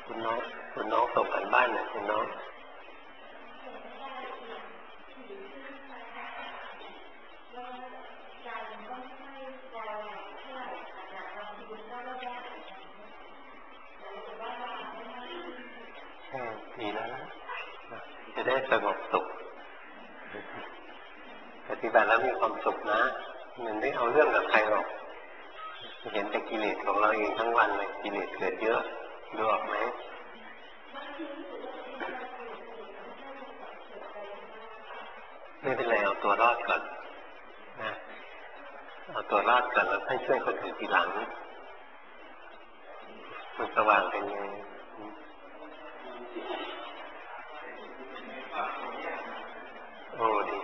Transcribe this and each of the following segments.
คุณน้องส่งกันบ้านนะคุณน้องดีแล้วนะจะได้สงบสุขปฏิบัติแล้วมีความสุขนะมันไม่เอาเรื่องกับใครหรอกเห็นแต่กิเลสของเราเองทั้งวันเลยกิเลสเกิดเยอะดูออกไหมไม่เป็นไรเอาตัวรอดก่อนนะเอาตัวรอดก่อนแล้วให้ช่วยคนอื่นทีหลังมันสว่างเป็นไงโอ้ดี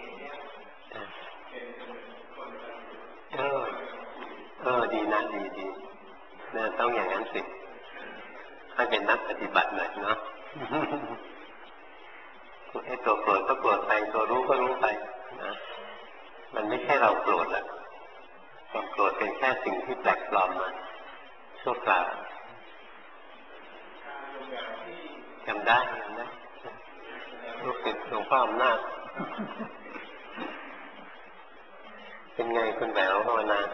ดีนะดีเนี่ยต้องอย่างนั้นสิให้เป็นนักปฏิบัติหน่อยเนาะไอ้ตัวโกรธก็โกรธไปตัวรู้ก็รู้ไปนะมันไม่ใช่เราโกรธแหละความโกรธเป็นแค่สิ่งที่แปลกปลอมมาชั่วคราวจำได้ลูกศิษย์หลวงพ่ออำนาจเป็นไงคุณแหววภาวนา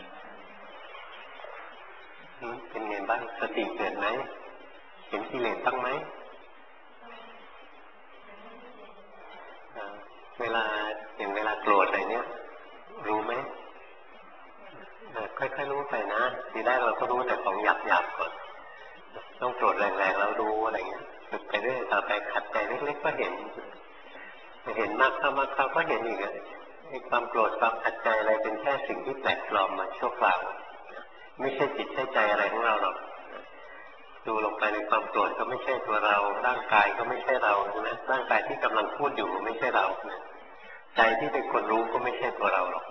เป็นไงบ้างสติเกิดไหมเห็นกิเลสบ้างไหมเวลาโกรธอะไรเนี้ยรู้ไหมค่อยๆรู้ไปนะทีแรกเราก็รู้แต่ของหยาบๆก่อนต้องโกรธแรงๆแล้วรู้อะไรเงี้ยฝึกไปเรื่อยต่อไปขัดใจเล็กๆก็เห็นมากเข้าก็เห็นอีกไอ้ความโกรธความขัดใจอะไรเป็นแค่สิ่งที่แปลกปลอมมาชั่วคราวไม่ใช่จิตใช่ใจอะไรของเราหรอกดูลงไปในความโกรธก็ไม่ใช่ตัวเราร่างกายก็ไม่ใช่เรานะร่างกายที่กำลังพูดอยู่ไม่ใช่เราใจที่เป็นคนรู้ก็ไม่ใช่ตัวเราหรอก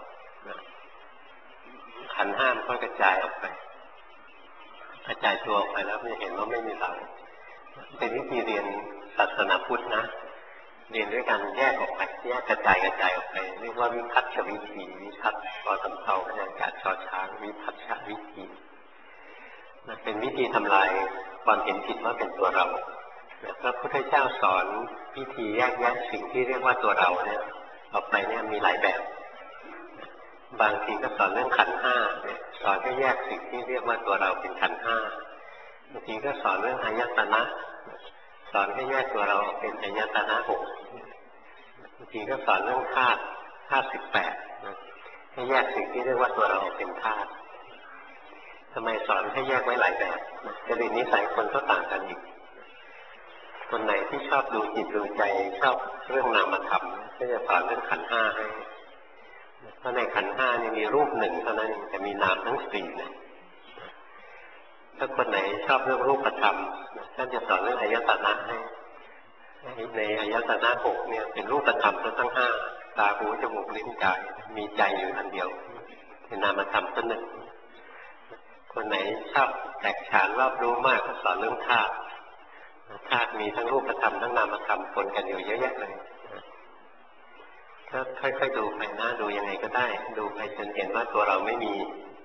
ขันธ์ห้ามก็กระจายออกไปกระจายตัวออกไปแล้วจะเห็นว่าไม่มีเราเป็นวิธีเรียนศาสนาพุทธนะเรียนด้วยการแยกออกไปแยกกระจายออกไปเรียกว่าวิพัฒชวิธีวิพัฒพอสำเภาพยัญชนะชอช้างวิพัฒชวิธีมันเป็นวิธีทำลายความเห็นผิดว่าเป็นตัวเราพระพุทธเจ้าสอนวิธีแยกแยะสิ่งที่เรียกว่าตัวเราเนี่ยออกไปเนี่ยมีหลายแบบบางทีก็สอนเรื่องขันธ์ห้าสอนให้แยกสิ่งที่เรียกว่าตัวเราเป็นขันธ์ห้าบางทีก็สอนเรื่องอายตนะสอนให้แยกตัวเราเป็นอายตนะหกบางทีก็สอนเรื่องธาตุ18ให้แยกสิ่งที่เรียกว่าตัวเราเป็นธาตุทำไมสอนให้แยกไว้หลายแบบจริตนิสัยคนก็ต่างกันอีกคนไหนที่ชอบดูจิตดูใจชอบเรื่องนามธรรมก็จะสอนเรื่องขันธ์ห้าให้เพราะในขันธ์ห้านี่มีรูปหนึ่งเท่านั้นแต่มีนามทั้งสี่นะถ้าคนไหนชอบเรื่องรูปธรรมท่านจะสอนเรื่องอายตนะให้ในอายตนะหกเนี่ยเป็นรูปธรรมทั้งห้าตาหูจมูกลิ้นกายมีใจอยู่อันเดียวเป็นนามธรรมตัวหนึ่งคนไหนชอบแตกฉานรอบรู้มากก็สอนเรื่องธาตุมีทั้งรูปธรรมทั้งนามธรรมปนกันอยู่เยอะแยะเลยก็ค่อยๆดูไปนะดูยังไงก็ได้ดูไปจนเห็นว่าตัวเราไม่มี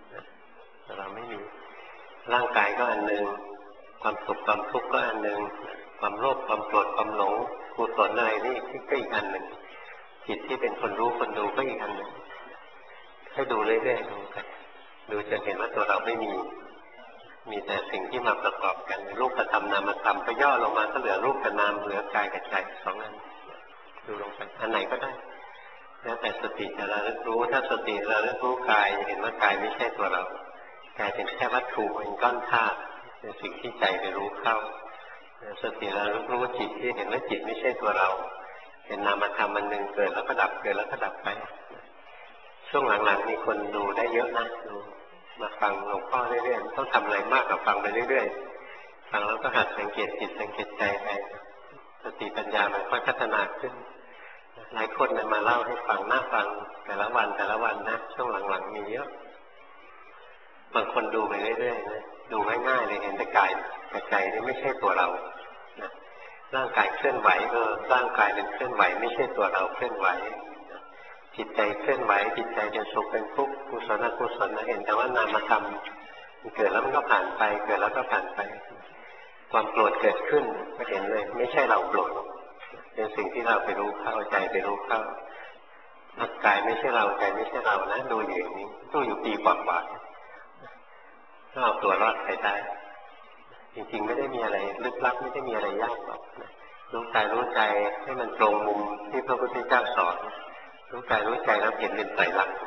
ร่างกายก็อันหนึ่งความสุขความทุกข์ก็อันหนึ่งความโลภความโกรธความหลงกุศลอะไรนี่ก็อีกอันหนึ่งจิตที่เป็นคนรู้คนดูก็อีกอันหนึ่งให้ดูเรื่อยๆดูจนเห็นว่าตัวเราไม่มีแต่สิ่งที่มาประกอบกันรูปธรรมนามธรรมก็ย่อลงมาก็เหลือรูปกับนามเหลือกายกับใจสองอันดูลงไปอันไหนก็ได้แล้วแต่สติจะระลึกรู้ถ้าสติระลึกรู้กายเห็นว่ากายไม่ใช่ตัวเรากายเป็นแค่วัตถุเป็นก้อนธาตุเป็นสิ่งที่ใจไปรู้เข้าสติระลึกรู้จิตที่เห็นว่าจิตไม่ใช่ตัวเราเป็นนามธรรมอันหนึ่งเกิดแล้วก็ดับเกิดแล้วก็ดับไปช่วงหลังๆมีคนดูได้เยอะนะดูมาฟังหลวงพ่อเรื่อยๆต้องทำอะไรมากกว่าฟังไปเรื่อยๆฟังแล้วก็หัดสังเกตจิตสังเกตใจไปสติปัญญามันค่อยพัฒนาขึ้นหลายคนมาเล่าให้ฟังน่าฟังแต่ละวันนะช่วงหลังๆมีเยอะบางคนดูไปเรื่อยๆนะดูง่ายๆเลยเห็นแต่กายแต่ใจนี่ไม่ใช่ตัวเรานะร่างกายเคลื่อนไหวร่างกายเป็นเคลื่อนไหวไม่ใช่ตัวเราเคลื่อนไหวจิตใจเคลื่อนไหวจิตใจเป็นสุขเป็นทุกข์กุศลอกุศลเห็นแต่ว่านามธรรมมันเกิดแล้วมันก็ผ่านไปเกิดแล้วก็ผ่านไปความโกรธเกิดขึ้นก็เห็นเลยไม่ใช่เราโกรธเป็นสิ่งที่เราไปรู้เข้าใจไปรู้เข้าร่างกายไม่ใช่เราใจไม่ใช่เรานะดูอยู่อย่างนี้ดูอยู่ปีกว่าๆก็เอาตัวรอดไปได้จริงๆไม่ได้มีอะไรลึกลับไม่ได้มีอะไรยากหรอกรู้กายรู้ใจให้มันตรงมุมที่พระพุทธเจ้าสอนรู้กายรู้ใจแล้วเห็นเป็นไตรลักษณ์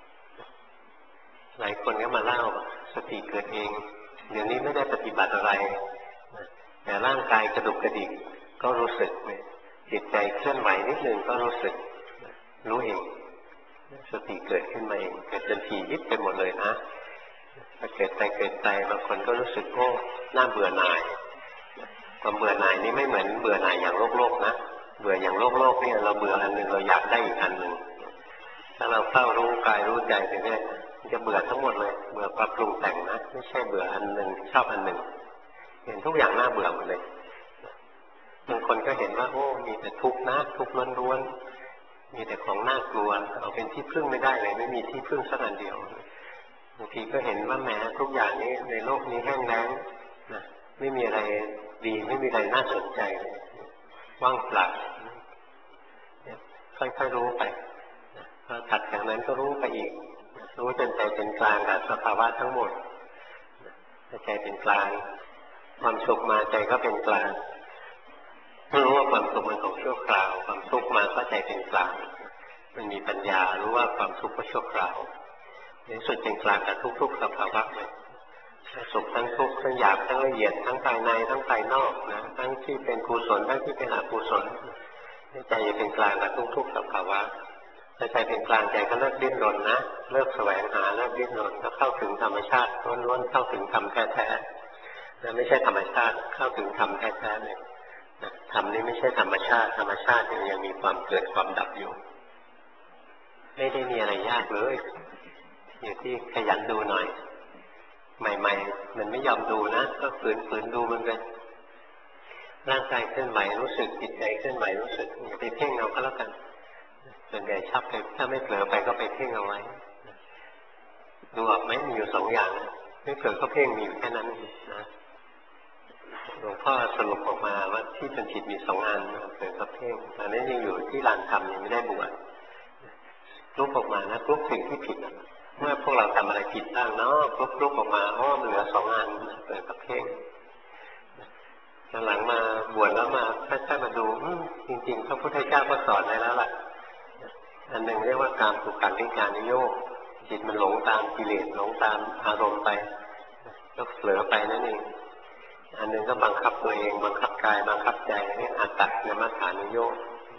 หลายคนก็มาเล่าสติเกิดเองเดี๋ยวนี้ไม่ได้ปฏิบัติอะไรแต่ร่างกายกระดุกกระดิกก็รู้สึกจิตใจเคลื่อนไหวนิดนึงก็รู้สึกรู้เองสติเกิดขึ้นมาเองเกิดจนถี่ยิบไปหมดเลยนะถ้าเกิดใจบางคนก็รู้สึกโอ้น่าเบื่อหน่ายความเบื่อหน่ายนี้ไม่เหมือนเบื่อหน่ายอย่างโลกนะเบื่ออย่างโลกเนี่ยเราเบื่ออันหนึ่งเราอยากได้อีกอันหนึ่งถ้าเราเฝ้ารู้กายรู้ใจไปเรื่อยจะเบื่อทั้งหมดเลยเบื่อความปรุงแต่งนะไม่ใช่เบื่ออันหนึ่งชอบอันหนึ่งเห็นทุกอย่างน่าเบื่อหมดเลยบางคนก็เห็นว่าโอ้มีแต่ทุกข์นะทุกข์ล้วนๆมีแต่ของน่ากลัวเอาเป็นที่พึ่งไม่ได้เลยไม่มีที่พึ่งสักอันเดียวบางทีก็เห็นว่าแม้ทุกอย่างนี้ในโลกนี้แห้งแล้งนะไม่มีอะไรดีไม่มีอะไรน่าสนใจเลยว่างเปล่าค่อยๆรู้ไปพอถัดจากนั้นก็รู้ไปอีกรู้จนใจเป็นกลางกับสภาวะทั้งหมดใจเป็นกลางความสุขมาใจก็เป็นกลางรู้ว่าความสุขมันของชั่วคราวความทุกข์มาก็ใจเป็นกลางมันมีปัญญารู้ว่าความทุกข์ก็ชั่วคราวในสุดเป็นกลางกับทุกๆสภาวะเลยทั้งสุขทั้งทุกข์ทั้งหยาบทั้งละเอียดทั้งภายในทั้งภายนอกนะทั้งที่เป็นกุศลทั้งที่เป็นอกุศลใจจะเป็นกลางกับทุกๆสภาวะถ้าใจเป็นกลางใจก็เลิกดิ้นรนนะเลิกแสวงหาเลิกดิ้นรนก็เข้าถึงธรรมชาติล้วนๆเข้าถึงธรรมแท้ๆนะไม่ใช่ธรรมชาติเข้าถึงธรรมแท้ๆเลยธรรมนี้ไม่ใช่ธรรมชาติธรรมชาติยังมีความเกิดความดับอยู่ไม่ได้มีอะไรยากเลยอยู่ที่ขยันดูหน่อยใหม่ๆมันไม่ยอมดูนะก็ฝืนดูมันเลยร่างกายเคลื่อนไหวรู้สึกจิตใจเคลื่อนไหวรู้สึกอย่าไปเพ่งเอาก็แล้วกันส่วนใหญ่ชอบไปถ้าไม่เผลอไปก็ไปเพ่งเอาไว้ดูออกไหมมีอยู่สองอย่างไม่เผลอก็เพ่งมีอยู่แค่นั้นนะหลวงพ่อสรุปออกมาว่าที่เป็นจิตมีสองอันเผลอก็เพ่งอันนี้ยังอยู่ที่ลานธรรมยังไม่ได้บวชลุกออกมานะลุกสิ่งที่ผิดเมื่อพวกเราทำอะไรผิดบ้างเนาะลุกออกมาอ๋อมันเหลือสองอันเผลอก็เพ่งหลังมาบวชแล้วมาค่อยๆมาดูจริงๆพระพุทธเจ้าก็สอนไว้แล้วล่ะอันหนึ่งเรียกว่าการถูกขันธิการนิโยคจิตมันหลงตามกิเลสหลงตามอารมณ์ไปก็เผลอไปนั่นเองอันหนึ่งก็บังคับตัวเองบังคับกายบังคับใจเรียกอัตตนมัฏฐานุโยค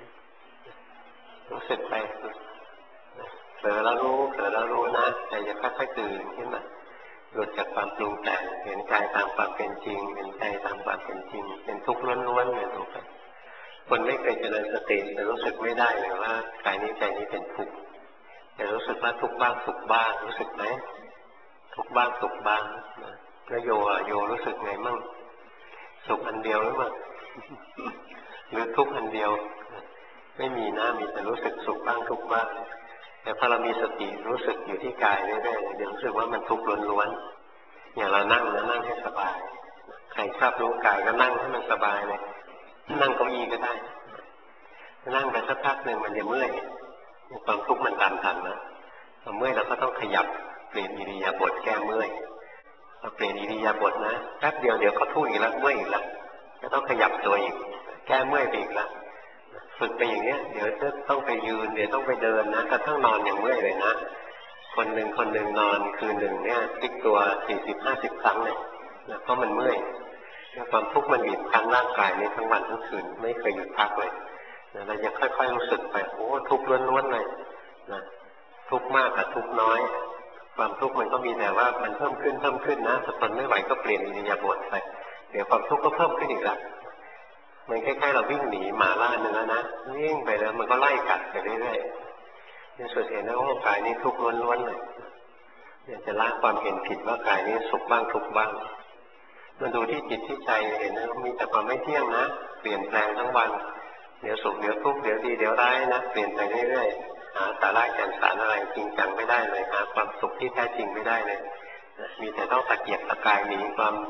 รู้สึกไปเผลอแล้วรู้นะใจจะค่อยๆตื่นขึ้นมาหลุดจากความปรุงแต่งเห็นกายตามความเป็นจริงเห็นใจตามความเป็นจริงเป็นทุกข์ล้วนๆเลยทุกข์คนไม่เคยเจริญสติจะรู้สึกไม่ได้เลยว่ากายนี้ใจนี้เป็นทุกข์จะรู้สึกว่าทุกข์บ้างสุขบ้างรู้สึกไหมทุกข์บ้างสุขบ้างแล้วโยรู้สึกไงมั่งสุขอันเดียวหรือเปล่าหรือทุกข์อันเดียวไม่มีนะมีแต่รู้สึกสุขบ้างทุกข์บ้างแต่พอเรามีสติรู้สึกอยู่ที่กายเรื่อยๆเดี๋ยวรู้สึกว่ามันทุกข์ล้วนๆอย่างเรานั่งนะนั่งให้สบายใครชอบรู้กายก็นั่งให้มันสบายเลยนั่งเก้าอี้ก็ได้นั่งไปสักพักหนึ่งมันจะเมื่อยความทุกข์มันตามทันนะพอเมื่อยเราก็ต้องขยับเปลี่ยนอิริยาบถแก้เมื่อยพอเปลี่ยนอิริยาบถนะแป๊บเดียวเดี๋ยวก็ทุกข์อีกแล้วเมื่อยอีกแล้วก็ต้องขยับตัวอีกแก้เมื่อยไปอีกแล้วฝึกไปอย่างเนี้ยเดี๋ยวจะต้องไปยืนเดี๋ยวต้องไปเดินนะกระทั่งนอนอย่างเมื่อยเลยนะคนหนึ่งนอนคืนหนึ่งเนี่ยพลิกตัว40-50 ครั้งเลยนะเพราะมันเมื่อยความทุกข์มันบีบคั้นร่างกายนี้ทั้งวันทั้งคืนไม่เคยหยุดพักเลยนะเราจะค่อยๆรู้สึกไปโอ้ทุกข์ล้วนๆเลยนะทุกข์มากกับทุกข์น้อยความทุกข์มันก็มีแต่ว่ามันเพิ่มขึ้นนะถ้าทนไม่ไหวก็เปลี่ยนอิริยาบถไปเดี๋ยวความทุกข์ก็เพิ่มขึ้นอีกแล้วมันคล้ายๆเราวิ่งหนีหมาล่าเนื้อนะวิ่งไปแล้วมันก็ไล่กัดไปเรื่อยๆในสุดเห็นนะว่ากายนี้ทุกข์ล้วนๆเลยอยากจะละความเห็นผิดว่ากายนี้สุขบ้างทุกข์บ้างมาดูที่จิตที่ใจเห็นนะมีแต่ความไม่เที่ยงนะเปลี่ยนแปลงทั้งวันเดี๋ยวสุขเดี๋ยวทุกข์เดี๋ยวดีเดี๋ยวร้ายนะเปลี่ยนไปเรื่อยๆหาสาระแก่นสารอะไรจริงจังไม่ได้เลยหาความสุขที่แท้จริงไม่ได้เลยมีแต่ต้องตะเกียกตะกายหนีความทุกข์ไป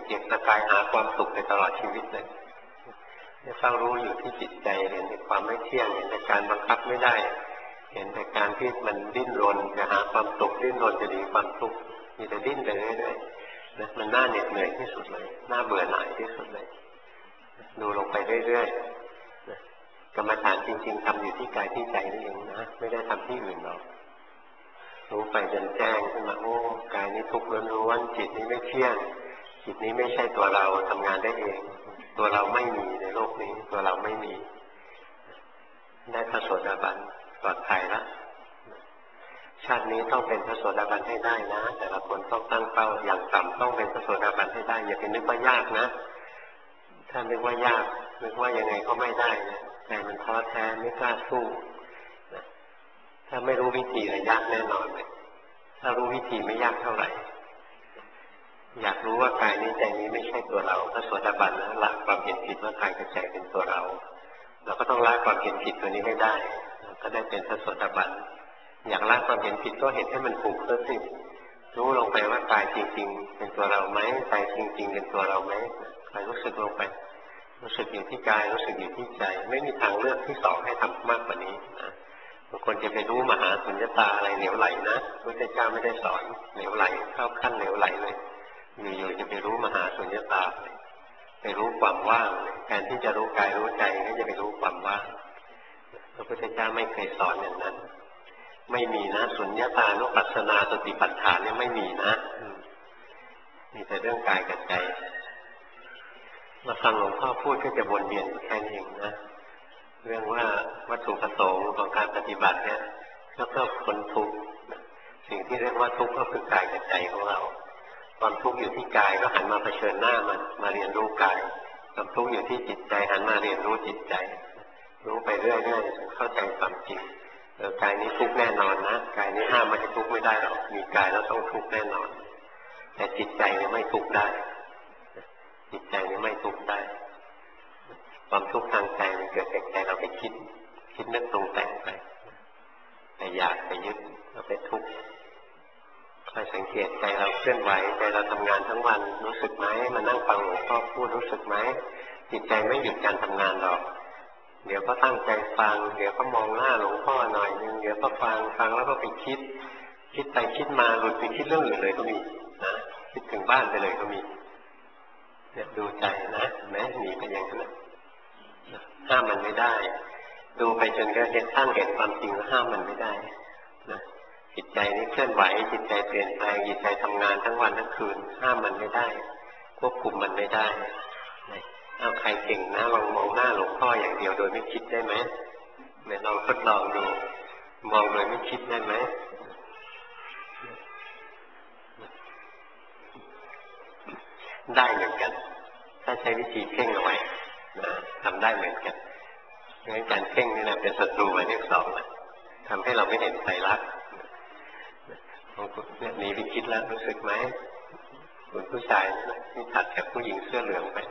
เก็บตะกายหาความสุขไปตลอดชีวิตเลยเฝ้ารู้อยู่ที่จิตใจเห็นแต่ความไม่เที่ยงเห็นแต่การบังคับไม่ได้เห็นแต่การที่มันดิ้นรนจะหาความสุขดิ้นรนจะหนีความทุกข์มีแต่ดิ้นไปเรื่อยๆนะมันน่าเหน็ดเหนื่อยที่สุดเลยน่าเบื่อหน่ายที่สุดเลยดูลงไปเรื่อยๆนะกรรมฐานจริงๆทำอยู่ที่กายที่ใจนี่เองนะไม่ได้ทำที่อื่นหรอกรู้ไปจนแจ้งขึ้นมาโอ้กายนี้ทุกข์ล้วนๆจิตนี้ไม่เที่ยงจิตนี้ไม่ใช่ตัวเราทำงานได้เองตัวเราไม่มีในโลกนี้ตัวเราไม่มีได้พระโสดาบันปลอดภัยแล้วชาตินี้ต้องเป็นพระโสดาบันให้ได้นะแต่ละคนต้องตั้งเป้าอย่างต่ำต้องเป็นพระโสดาบันให้ได้อย่าไปนึกว่ายากนะถ้านึกว่ายากนึกว่ายังไงก็ไม่ได้นะใจมันท้อแท้ไม่กล้าสู้นะถ้าไม่รู้วิธีเลยยากแน่นอนเลยถ้ารู้วิธีไม่ยากเท่าไหร่อยากรู้ว่ากายนี้ใจนี้ไม่ใช่ตัวเราพระโสดาบันนะละความเห็นผิดว่ากายกับใจเป็นตัวเราเราก็ต้องละความเห็นผิดตัวนี้ให้ได้ก็ได้เป็นพระโสดาบันอยากละความเห็นผิดก็เห็นให้มันถูกซะสิรู้ลงไปว่ากายจริงๆเป็นตัวเราไหมใจจริงๆเป็นตัวเราไหมคอยรู้สึกลงไปรู้สึกอยู่ที่กายรู้สึกอยู่ที่ใจไม่มีทางเลือกที่สองให้ทำมากกว่านี้นะบางคนจะไปรู้มหาสุญญตาอะไรเหลวไหลนะพระเจ้าไม่ได้สอนเหลวไหลเข้าขั้นเหลวไหลเลยอยู่ๆจะไปรู้มหาสุญญตาไปรู้ความว่างแทนที่จะรู้กายรู้ใจก็จะไปรู้ความว่างพระพุทธเจ้าไม่เคยสอนอย่างนั้นไม่มีนะสุญญตานุปัสสนาสติปัฏฐานเนี่ยไม่มีนะมีแต่เรื่องกายกับใจมาฟังหลวงพ่อพูดก็จะวนเวียนแค่นี้เองนะเรื่องว่าวัตถุประสงค์ของการปฏิบัติเนี่ยก็เพื่อพ้นทุกข์สิ่งที่เรียกว่าทุกข์ก็คือกายกับใจของเราความทุกข์อยู่ที่กายก็หันมาเผชิญหน้ามันมาเรียนรู้กายความทุกข์อยู่ที่จิตใจหันมาเรียนรู้จิตใจรู้ไปเรื่อยๆจนเข้าใจความจริงกายนี้ทุกข์แน่นอนนะกายนี้ห้ามไม่ให้ทุกข์ไม่ได้หรอกมีกายแล้วต้องทุกข์แน่นอนแต่จิตใจเนี่ยไม่ทุกข์ได้จิตใจนี่ไม่ทุกข์ได้ความทุกข์ทางใจมันเกิดจากใจเราไปคิดนึกปรุงแต่งไปอยากไปยึดเราไปทุกข์คอยสังเกตใจเราเคลื่อนไหวใจเราทำงานทั้งวันรู้สึกไหมมานั่งฟังหลวงพ่อพูดรู้สึกไหมจิตใจไม่หยุดการทำงานหรอกเดี๋ยวก็ตั้งใจฟังเดี๋ยวก็มองหน้าหลวงพ่อหน่อยนึงเดี๋ยวก็ฟังแล้วก็ไปคิดไปคิดมาหลุดไปคิดเรื่องอื่นเลยก็มีนะคิดถึงบ้านไปเลยก็มีเนี่ยดูใจนะแม้หนีไปอย่างนั้นห้ามมันไม่ได้ดูไปจนกระทั่งเห็นความจริงแล้วห้ามมันไม่ได้นะจิตใจนี้เคลื่อนไหวจิตใจเปลี่ยนแปลงจิตใจทำงานทั้งวันทั้งคืนห้ามมันไม่ได้ควบคุมมันไม่ได้เอาใครเก่งนะลองมองหน้าหลวงพ่ออย่างเดียวโดยไม่คิดได้ไหมเนี่ยลองทดลองดูมองโดยไม่คิดได้ไหมได้เหมือนกันถ้าใช้วิธีเพ่งเอาไว้นะทำได้เหมือนกันงั้นการเพ่งนี่แหละเป็นศัตรูหมายเลขสองนะทำให้เราไม่เห็นไตรลักษณ์เนี่ยหนีไปคิดแล้วรู้สึกไหมคุณผู้ชายนี่ถัดจากผู้หญิงเสื้อเหลืองไป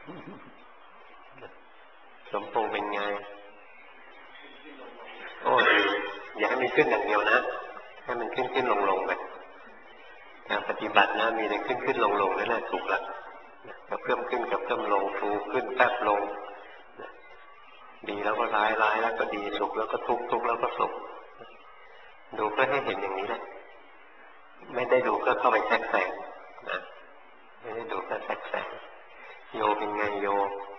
สมพงษ์เป็นไงโอ้ดีอย่าให้มันขึ้นอย่างเดียวนะให้มันขึ้นลงไปการปฏิบัตินะมีแต่ขึ้นลงนั่นแหละถูกละกับเพิ่มขึ้นกับเพิ่มลงฟูขึ้นแป๊บลงดีแล้วก็ร้ายแล้วก็ดีสุขแล้วก็ทุกข์แล้วก็สุขดูเพื่อให้เห็นอย่างนี้แหละไม่ได้ดูก็เข้าไปแทรกแซงนะไม่ได้ดูก็แทรกแซงโยเป็นไงโย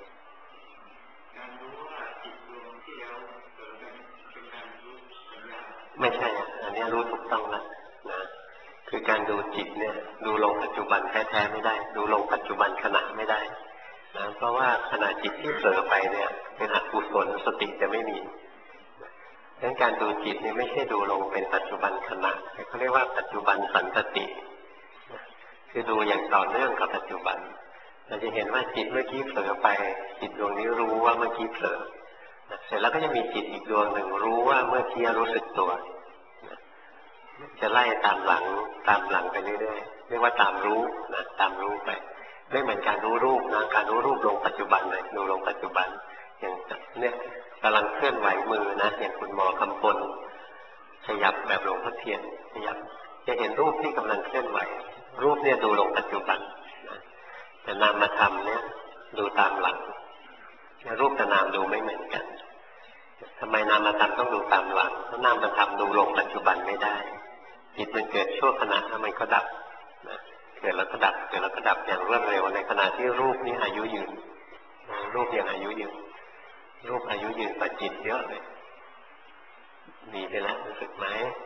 ไม่ใช่อันนี้รู้ถูกต้องแล้วนะคือการดูจิตเนี่ยดูลงปัจจุบันแท้ๆไม่ได้ดูลงปัจจุบันขณะไม่ได้นะเพราะว่าขณะจิตที่เผลอไปเนี่ยเป็นอกุศลสติจะไม่มีดังนั้นการดูจิตนี่ไม่ใช่ดูลงเป็นปัจจุบันขณะเขาเรียกว่าปัจจุบันสันตติคือดูอย่างต่อเนื่องกับปัจจุบันเราจะเห็นว่าจิตเมื่อกี้เผลอไปจิตดวงนี้รู้ว่าเมื่อกี้เผลอเสร็จแล้วก็จะมีจิตอีกดวงหนึ่งรู้ว่าเมื่อกี้รู้สึกตัวจะไล่ตามหลังไปเรื่อยๆเรียกว่าตามรู้นะตามรู้ไปไม่เหมือนการรู้รูปนะการรู้รูปลงปัจจุบันเลยดูลงปัจจุบันอย่างเนี่ยกำลังเคลื่อนไหวมือนะอย่างคุณหมอคำพลขยับแบบหลวงพ่อเทียนขยับจะเห็นรูปที่กำลังเคลื่อนไหวรูปเนี่ยดูลงปัจจุบันนะแต่แต่นามธรรมเนี่ยดูตามหลังรูปกับนามดูไม่เหมือนกันทำไมนามธรรมต้องดูตามหลังเพราะนามธรรมดูลงปัจจุบันไม่ได้จิตมันเกิดชั่วขณะแล้วมันก็ดับเกิดแล้วก็ดับเกิดแล้วก็ดับอย่างรวดเร็วในขณะที่รูปนี่อายุยืนรูปยังอายุยืนรูปอายุยืนกว่าจิตเยอะเลยดีไปแล้วรู้สึกไหม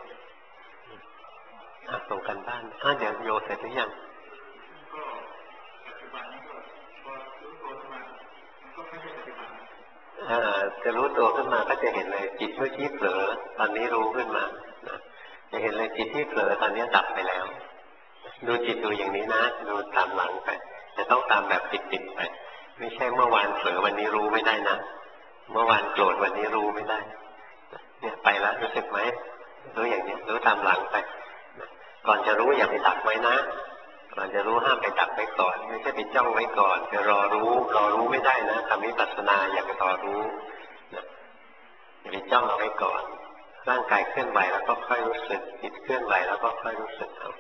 ส่งกันบ้านเดี๋ยวโยเสร็จหรือยังจะรู้ตัวขึ้นมาก็จะเห็นเลยจิตเมื่อกี้เผลอตอนนี้รู้ขึ้นมาจะเห็นเลยจิตที่เผลอตอนนี้ดับไปแล้วดูจิตดูอย่างนี้นะดูตามหลังไปจะต้องตามแบบติดๆไปไม่ใช่เมื่อวานเผลอวันนี้รู้ไม่ได้นะเมื่อวานโกรธวันนี้รู้ไม่ได้เนี่ยไปแล้วรู้สึกไหมรู้อย่างนี้รู้ตามหลังไปก่อนจะรู้อย่าไปดักไว้นะก่อนจะรู้ห้ามไปดักไว้ก่อนไม่ใช่ไปจ้องไว้ก่อนจะรอรู้ไม่ได้นะทำวิปัสสนาอย่าไปรอรู้อย่าไปจ้องเอาไว้ก่อนร่างกายเคลื่อนไหวแล้วก็ค่อยรู้สึกจิตเคลื่อนไหวแล้วก็ค่อยรู้สึกเอา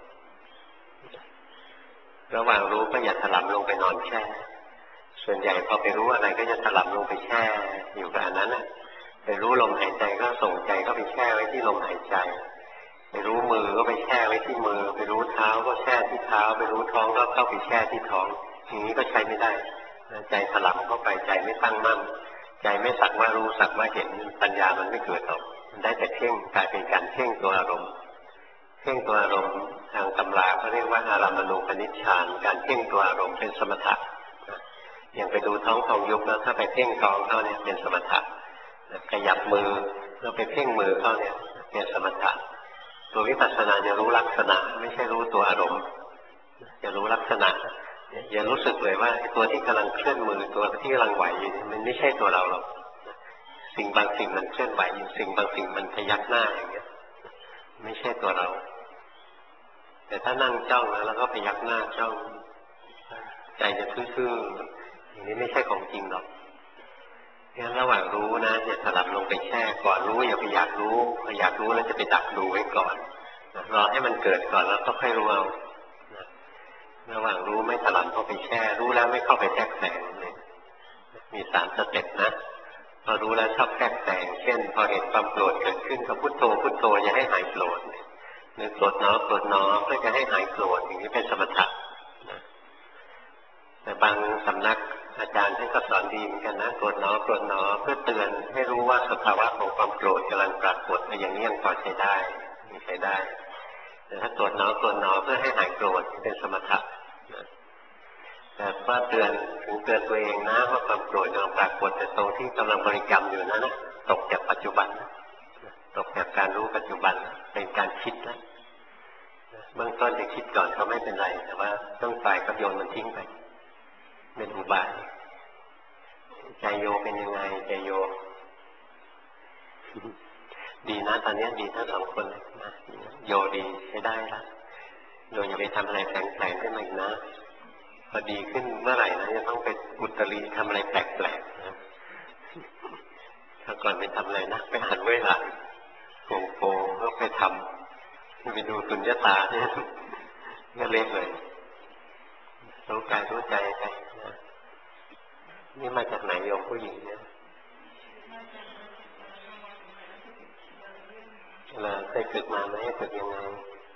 ระหว่างรู้ก็อย่าถลำลงไปนอนแช่ส่วนใหญ่พอไปรู้อะไรก็จะถลำลงไปแช่อยู่กับอันนั้นนะไปรู้ลมหายใจก็ส่งใจก็ไปแช่ไว้ที่ลมหายใจไปรู้มือก็ไปแช่ไว้ที่มือไปรู้เท้าก็แช่ที่เท้าไปรู้ท้องก็เข้าไปแช่ที่ท้องอย่างนี้ก็ใช้ไม่ได้ใจถลำเข้าไปใจไม่ตั้งมั่นใจไม่สักว่ารู้สักว่าเห็นปัญญามันไม่เกิดหรอกมันได้แต่เพ่งกลายเป็นการเพ่งตัวอารมณ์เพ่งตัวอารมณ์ทางตำราเขาเรียกว่าอารามณูปนิชฌานการเพ่งตัวอารมณ์เป็นสมถะอย่างไปดูท้องของยุบแล้วถ้าไปเพ่งท้องเขาเนี่ยเป็นสมถะขยับมือแล้วไปเพ่งมือเขาเนี่ยเป็นสมถะตัววิปัสสนาจะรู้ลักษณะไม่ใช่รู้ตัวอารมณ์จะรู้ลักษณะอย่ารู้สึกเลยว่าตัวที่กำลังเคลื่อนมือตัวที่กำลังไหวอยู่มันไม่ใช่ตัวเราหรอกสิ่งบางสิ่งมันเคลื่อนไหวอยู่สิ่งบางสิ่งมันพยักหน้าอย่างเงี้ยไม่ใช่ตัวเราแต่ถ้านั่งจ้องแล้วก็พยักหน้าจ้องใจจะซื่อๆอย่างนี้ไม่ใช่ของจริงหรอกงั้นระหว่างรู้นะอย่าถลำลงไปแช่ก่อนรู้อย่าไปอยากรู้พออยากรู้แล้วจะไปดักดูไว้ก่อนรอให้มันเกิดก่อนแล้วก็ค่อยรู้เอาระหว่างรู้ไม่ถลำเข้าไปแช่รู้แล้วไม่เข้าไปแทรกแซงเลยมี3 สเต็ปนะพอรู้แล้วชอบแทรกแซงเช่นพอเห็นความโกรธเกิดขึ้นก็พุทโธพุทโธอย่าให้หายโกรธนึกโกรธเนาะโกรธเนาะเพื่อจะให้หายโกรธอย่างนี้เป็นสมถะแต่บางสำนักอาจารย์ท่านก็สอนดีเหมือนกันนะโกรธเนาะโกรธเนาะเพื่อเตือนให้รู้ว่าสภาวะของความโกรธกำลังปรากฏอย่างนี้ยังพอใช้ได้ใช้ได้แต่ถ้าโกรธเนาะโกรธเนาะเพื่อให้หายโกรธเป็นสมถะแต่ว่าเตือนถึงเตือนตัวเองนะว่าความโกรธกำลังปรากฏแต่ตรงที่กำลังบริกรรมอยู่นั้นนะตกจากปัจจุบันตกจากการรู้ปัจจุบันเป็นการคิดแล้วเบื้องต้นจะคิดก่อนก็ไม่เป็นไรแต่ว่าต้องไปก็โยนมันทิ้งไปเป็นอุบายใจโยเป็นยังไงใจโยดีนะตอนนี้ดีทั้ง2 คนเลยนะโยดีใช้ได้ละโยอย่าไปทำอะไรแปลกๆขึ้นมาอีกนะพอดีขึ้นเมื่อไหร่นะจะต้องไปอุตริทำอะไรแปลกๆนะถ้าก่อนไปทำอะไรนะไปอ่านเวลาโกงก็ไปทำไปดูสุญญตาเนี่ยก็เละเลยรู้กายรู้ใจไปนะนี่มาจากไหนโยมผู้หญิงเนี่ยเราเคยฝึกมาไหมฝึกยังไง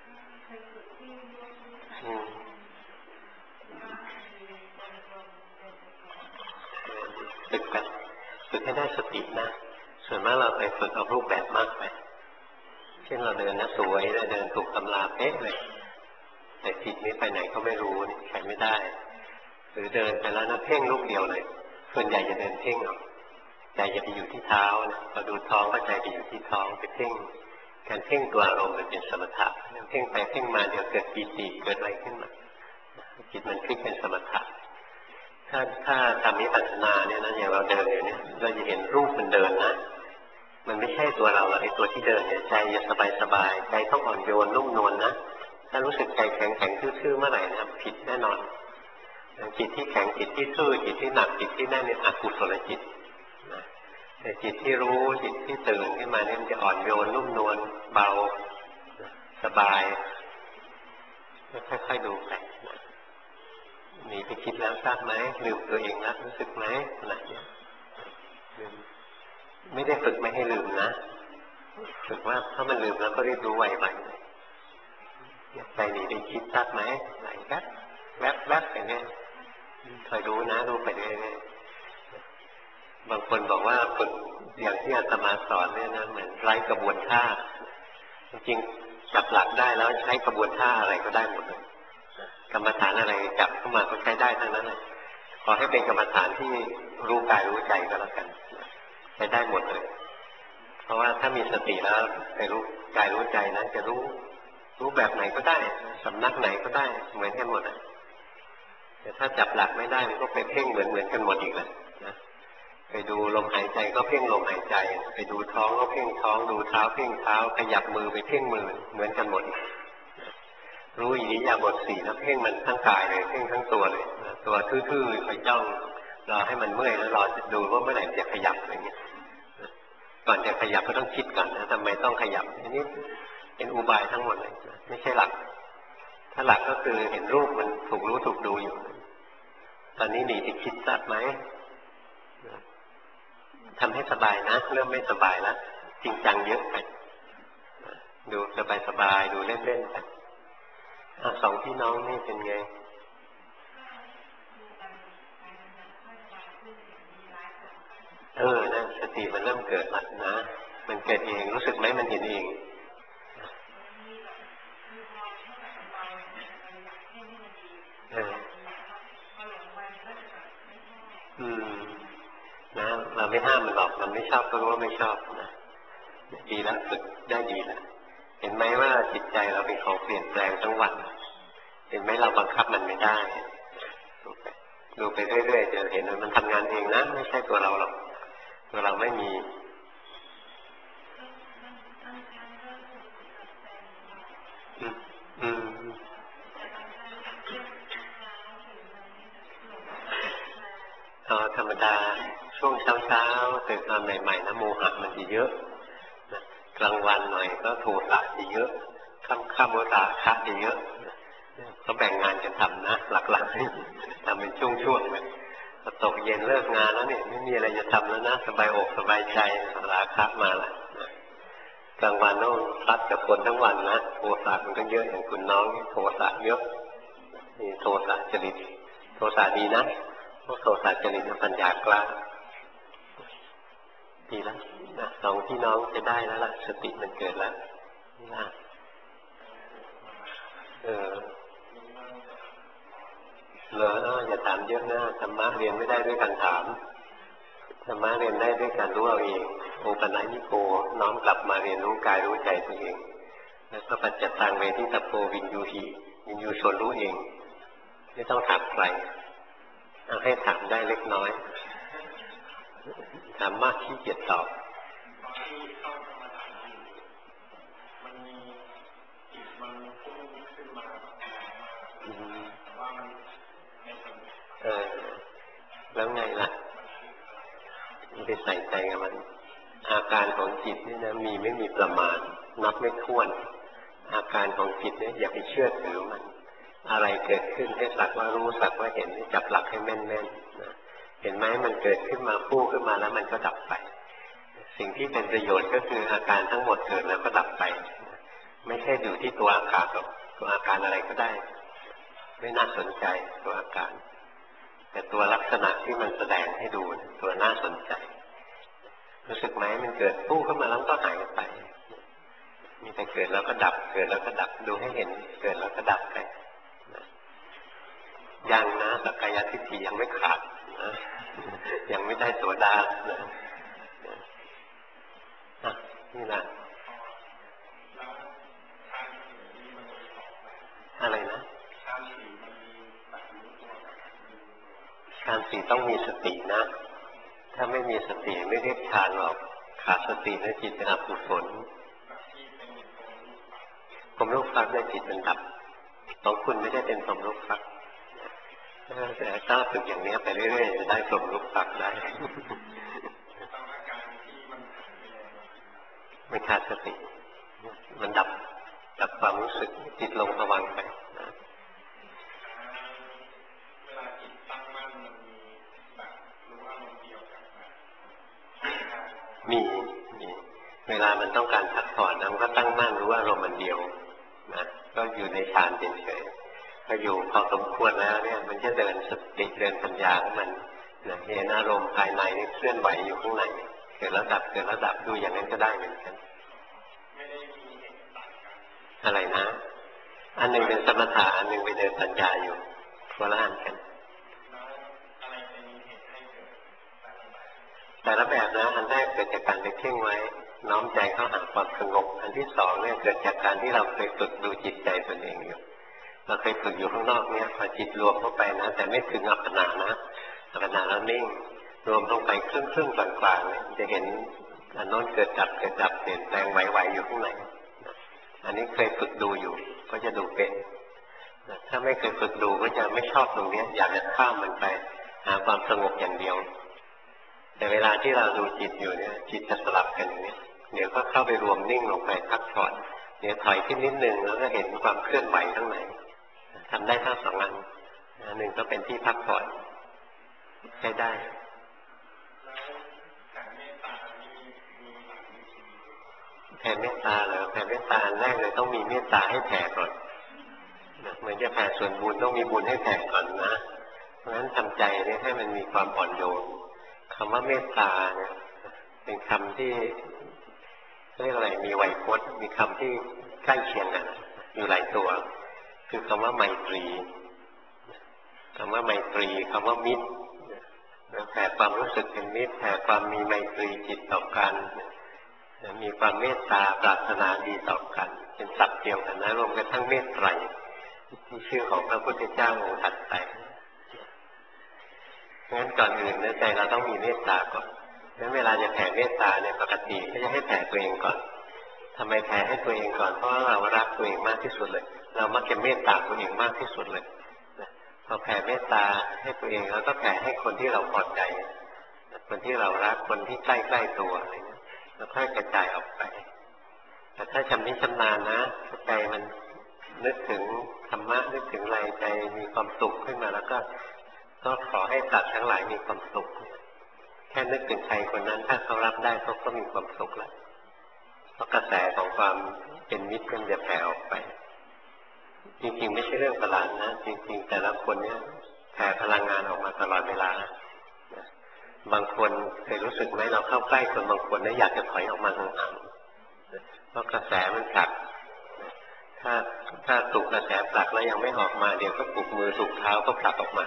ฝึกกันฝึกให้ได้สตินะส่วนมากเราไปฝึกเอารูปแบบมากไปเช่นเราเดินนะสวยเดินถูกตำราเป๊ะเลยแต่จิตนี้ไปไหนก็ไม่รู้ใช้ไม่ได้หรือเดินไปแล้วนะเพ่งลูกเดียวเลยส่วนใหญ่จะเดินเพ่งเอาใจจะไปอยู่ที่เท้านะพอดูท้องก็ใจไปอยู่ที่ท้องไปเพ่งการเพ่งตัวอารมณ์มันเป็นสมถะเพ่งไปเพ่งมาเดี๋ยวเกิดปีติเกิดอะไรขึ้นมาจิตมันพลิกเป็นสมถะถ้าทำวิปัสสนาเนี่ยนะอย่างเราเดินอยู่เนี่ยเราจะเห็นรูปมันเดินนะมันไม่ใช่ตัวเราไอ้ตัวที่เดินเนี่ยใจจะสบายใจต้องอ่อนโยนนุ่มนวลนะถ้ารู้สึกใจแข็งทื่อๆเมื่อไหร่นะผิดแน่นอนจิตที่แข็งจิตที่ทื่อจิตที่หนักจิตที่แน่นเนี่ยอกุศลจิตแต่จิตที่รู้จิตที่ตื่นขึ้นมาเนี่ยมันจะอ่อนโยนนุ่มนวลเบาสบายค่อยๆดูไปหนีไปคิดแล้วทราบไหมลืมตัวเองแล้วรู้สึกไหมขณะนี้ลืมไม่ได้ฝึกไม่ให้ลืมนะฝึกว่าถ้ามันลืมแล้วก็รีบรู้ไวๆใจหนีไปคิดทราบไหมไหลแวบแวบแวบอย่างนี้คอยรู้นะรู้ไปเรื่อยๆบางคนบอกว่าฝึกอย่างที่อาตมาสอนเนี่ยนะเหมือนไร้กระบวนท่าจริงๆจับหลักได้แล้วใช้กระบวนท่าอะไรก็ได้หมดเลยกรรมฐานอะไรจับเข้ามาก็ใช้ได้ทั้งนั้นเลยขอให้เป็นกรรมฐานที่รู้กายรู้ใจก็แล้วกันใช้ได้หมดเลยเพราะว่าถ้ามีสติแล้วไปรู้กายรู้ใจนะจะรู้แบบไหนก็ได้สำนักไหนก็ได้เหมือนกันหมดแต่ถ้าจับหลักไม่ได้มันก็ไปเพ่งเหมือนกันหมดอีกแหละนะไปดูลมหายใจก็เพ่งลมหายใจไปดูท้องก็เพ่งท้องดูเท้าเพ่งเท้าขยับมือไปเพ่งมือเหมือนกันหมดรู้อิริยาบถสี่แล้วเพ่งมันทั้งกายเลยเพ่งทั้งตัวเลยตัวทื่อๆไปจ้องรอให้มันเมื่อยแล้วรอจะดูว่าเมื่อไหร่จะขยับอะไรเงี้ยก่อนจะขยับก็ต้องคิดก่อนนะทำไมต้องขยับอันนี้เป็นอุบายทั้งหมดเลยไม่ใช่หลักถ้าหลักก็คือเห็นรูปมันถูกรู้ถูกดูอยู่ตอนนี้หนีไปคิดทราบไหมทำให้สบายนะเริ่มไม่สบายแล้วจริงจังเยอะไปดูสบายๆดูเล่นๆไปสองพี่น้องนี่เป็นไงนะสติมันเริ่มเกิดแล้วนะมันเกิดเองรู้สึกไหมมันเห็นเองนะเราไม่ห้ามมันหรอกมันไม่ชอบก็รู้ว่าไม่ชอบนะดีแล้วฝึกได้ดีแล้วเห็นไหมว่าจิตใจเราเป็นของเปลี่ยนแปลงทั้งวันเห็นไหมเราบังคับมันไม่ได้ดูไปเรื่อยๆจะเห็นว่ามันทำงานเองนะไม่ใช่ตัวเราหรอกตัวเราไม่มีธรรมดาช่วงเช้าตื่นมาใหม่ๆนะโมหะมันจะเยอะนะกลางวันหน่อยก็โทสะจะเยอะค่ำๆราคะจะเยอะเขาแบ่งงานกันทำนะหลักๆทำเป็นช่วงๆเลยพอตกเย็นเลิกงานแล้วเนี่ยไม่มีอะไรจะทำแล้วนะสบายอกสบายใจราคะมาละกลางวันต้องซัดกับคนทั้งวันนะโทสะมันก็เยอะอย่างคุณน้องโทสะเยอะมีโทสะจริตโทสะดีนะพวกโทสะจริตปัญญากล้าดีแล้วนะสองพี่น้องจะได้แล้วล่ะสติมันเกิดแล้วนะเหรออย่าถามเยอะนะธรรมะเรียนไม่ได้ด้วยการถามธรรมะเรียนได้ด้วยการรู้เอาเองโอปัญญิโกน้อมกลับมาเรียนรู้กายรู้ใจตัวเองแล้วก็ปัจจตังเวทิตโพวินยูหิวินยูชนรู้เองไม่ต้องถามใครเอาให้ถามได้เล็กน้อยถามมากขี้เกียจตอบแล้วไงล่ะไปใส่ใจกับมันอาการของจิตนี่นะมีไม่มีประมาณนับไม่ถ้วนอาการของจิตเนี่ยอย่าไปเชื่อถือมันอะไรเกิดขึ้นให้สักว่ารู้สักว่าเห็นจับหลักให้แม่นๆนะเห็นไหมมันเกิดขึ้นมาพุ่งขึ้นมาแล้วมันก็ดับไปสิ่งที่เป็นประโยชน์ก็คืออาการทั้งหมดเกิดแล้วก็ดับไปไม่ใช่อยู่ที่ตัวอาการหรอกตัวอาการอะไรก็ได้ไม่น่าสนใจตัวอาการแต่ตัวลักษณะที่มันแสดงให้ดูตัวน่าสนใจรู้สึกไหมมันเกิดพุ่งขึ้นมาแล้วก็หายไปมีแต่เกิดแล้วก็ดับเกิดแล้วก็ดับดูให้เห็นเกิดแล้วก็ดับไปยังนะสักกายทิฏฐิยังไม่ขาดนะยังไม่ได้โสดานะนี่นะอะไรนะฌานสี่ต้องมีสตินะถ้าไม่มีสติไม่เรียกฌานหรอกขาดสติแล้วจิตเป็นอกุศลผมรู้ฟักได้จิตเป็นดับของคุณไม่ได้เป็นผมรู้ฟักแต่ถ้าฝึกอย่างนี้ไปเรื่อยๆจะได้ผมรู้ฟักได้ไม่ขาดสติมันดับความรู้สึกจิตลงภวังค์ไปมีเวลามันต้องการพักผ่อนนะมันก็ตั้งมั่นรู้ว่าอารมณ์มันเดียวนะก็อยู่ในฌานเฉยๆก็อยู่พอสมควรแล้วเนี่ยมันจะเดินสติเดินปัญญาของมันนะเห็นอารมณ์ภายในนี่เคลื่อนไหวอยู่ข้างในเกิดแล้วดับเกิดแล้วดับดูอย่างนั้นก็ได้เหมือนกันอะไรนะอันหนึ่งเป็นสมถะอันหนึ่งไปเดินปัญญาอยู่คนละอันกันแต่ละแบบนะอันแรกเกิดจากการไปเพ่งไว้น้อมใจเข้าหาความสงบอันที่สองเนี่ยเกิดจากการที่เราเคยฝึกดูจิตใจตนเองอยู่เราเคยฝึกอยู่ข้างนอกเนี่ยพอจิตรวมเข้าไปนะแต่ไม่ถึงอัปปนานะอัปปนาแล้วนิ่งรวมลงไปครึ่งกลางๆเนี่ยจะเห็นอันโน้นเกิดดับเปลี่ยนแปลงไหวๆอยู่ข้างในอันนี้เคยฝึกดูอยู่ก็จะดูเป็นถ้าไม่เคยฝึกดูก็จะไม่ชอบตรงนี้อยากจะข้ามมันไปหาความสงบอย่างเดียวแต่เวลาที่เราดูจิตอยู่เนี่ยจิตจะสลับกันอย่างนี้เดี๋ยวก็เข้าไปรวมนิ่งลงไปพักผ่อนเดี๋ยวถอยขึ้นนิดนึงแล้วก็เห็นความเคลื่อนไหวข้างในทำได้ทั้งสองอันหนึ่งก็เป็นที่พักผ่อนใช้ได้แผ่เมตตาเหรอแผ่เมตตาอันแรกเลยต้องมีเมตตาให้แผ่ก่อนเหมือนจะแผ่ส่วนบุญต้องมีบุญให้แผ่ก่อนนะเพราะฉะนั้นทำใจเนี่ยให้มันมีความอ่อนโยนคำว่าเมตตาเนี่ยเป็นคำที่เรียกอะไรมีไวยพจน์มีคำที่ใกล้เคียงกันอยู่หลายตัวคือคำว่าไมตรีคำว่าไมตรีคำว่ามิตรแผ่ความรู้สึกเป็นมิตรแผ่ความมีไมตรีจิตต่อกันมีความเมตตาปรารถนาดีต่อกันเป็นศัพท์เดียวกันนะรวมกันทั้งเมตไตรที่ชื่อของพระพุทธเจ้าองค์ถัดไปงั้นก่อนอื่นในใจเราต้องมีเมตตาก่อนงั้นเวลาจะแผ่เมตตาเนี่ยปกติก็จะให้แผ่ตัวเองก่อนทำไมแผ่ให้ตัวเองก่อนเพราะเรารักตัวเองมากที่สุดเลยเรามักจะเมตตาตัวเองมากที่สุดเลยพอแผ่เมตตาให้ตัวเองแล้วก็แผ่ให้คนที่เราพอใจคนที่เรารักคนที่ใกล้ๆตัวอะไรเงี้ยแล้วค่อยกระจายออกไปแต่ถ้าชำนิชำนาญนะใจมันนึกถึงธรรมะนึกถึงอะไรใจมีความสุขขึ้นมาแล้วก็ขอให้สัตว์ทั้งหลายมีความสุขแค่นึกถึงใครคนนั้นถ้าเขารับได้เขาก็มีความสุขแล้วเพราะกระแสของความเป็นมิตรมันจะแผ่ออกไปจริงๆไม่ใช่เรื่องประหลาดนะจริงๆแต่ละคนเนี่ยแผ่พลังงานออกมาตลอดเวลาบางคนเคยรู้สึกไหมเราเข้าใกล้คนบางคนเนี่ยอยากจะถอยออกมาห่างๆเพราะกระแสมันผลักถ้าถูกกระแสผลักแล้วยังไม่ออกมาเดี๋ยวก็ถูกมือถูกเท้าก็ผลักออกมา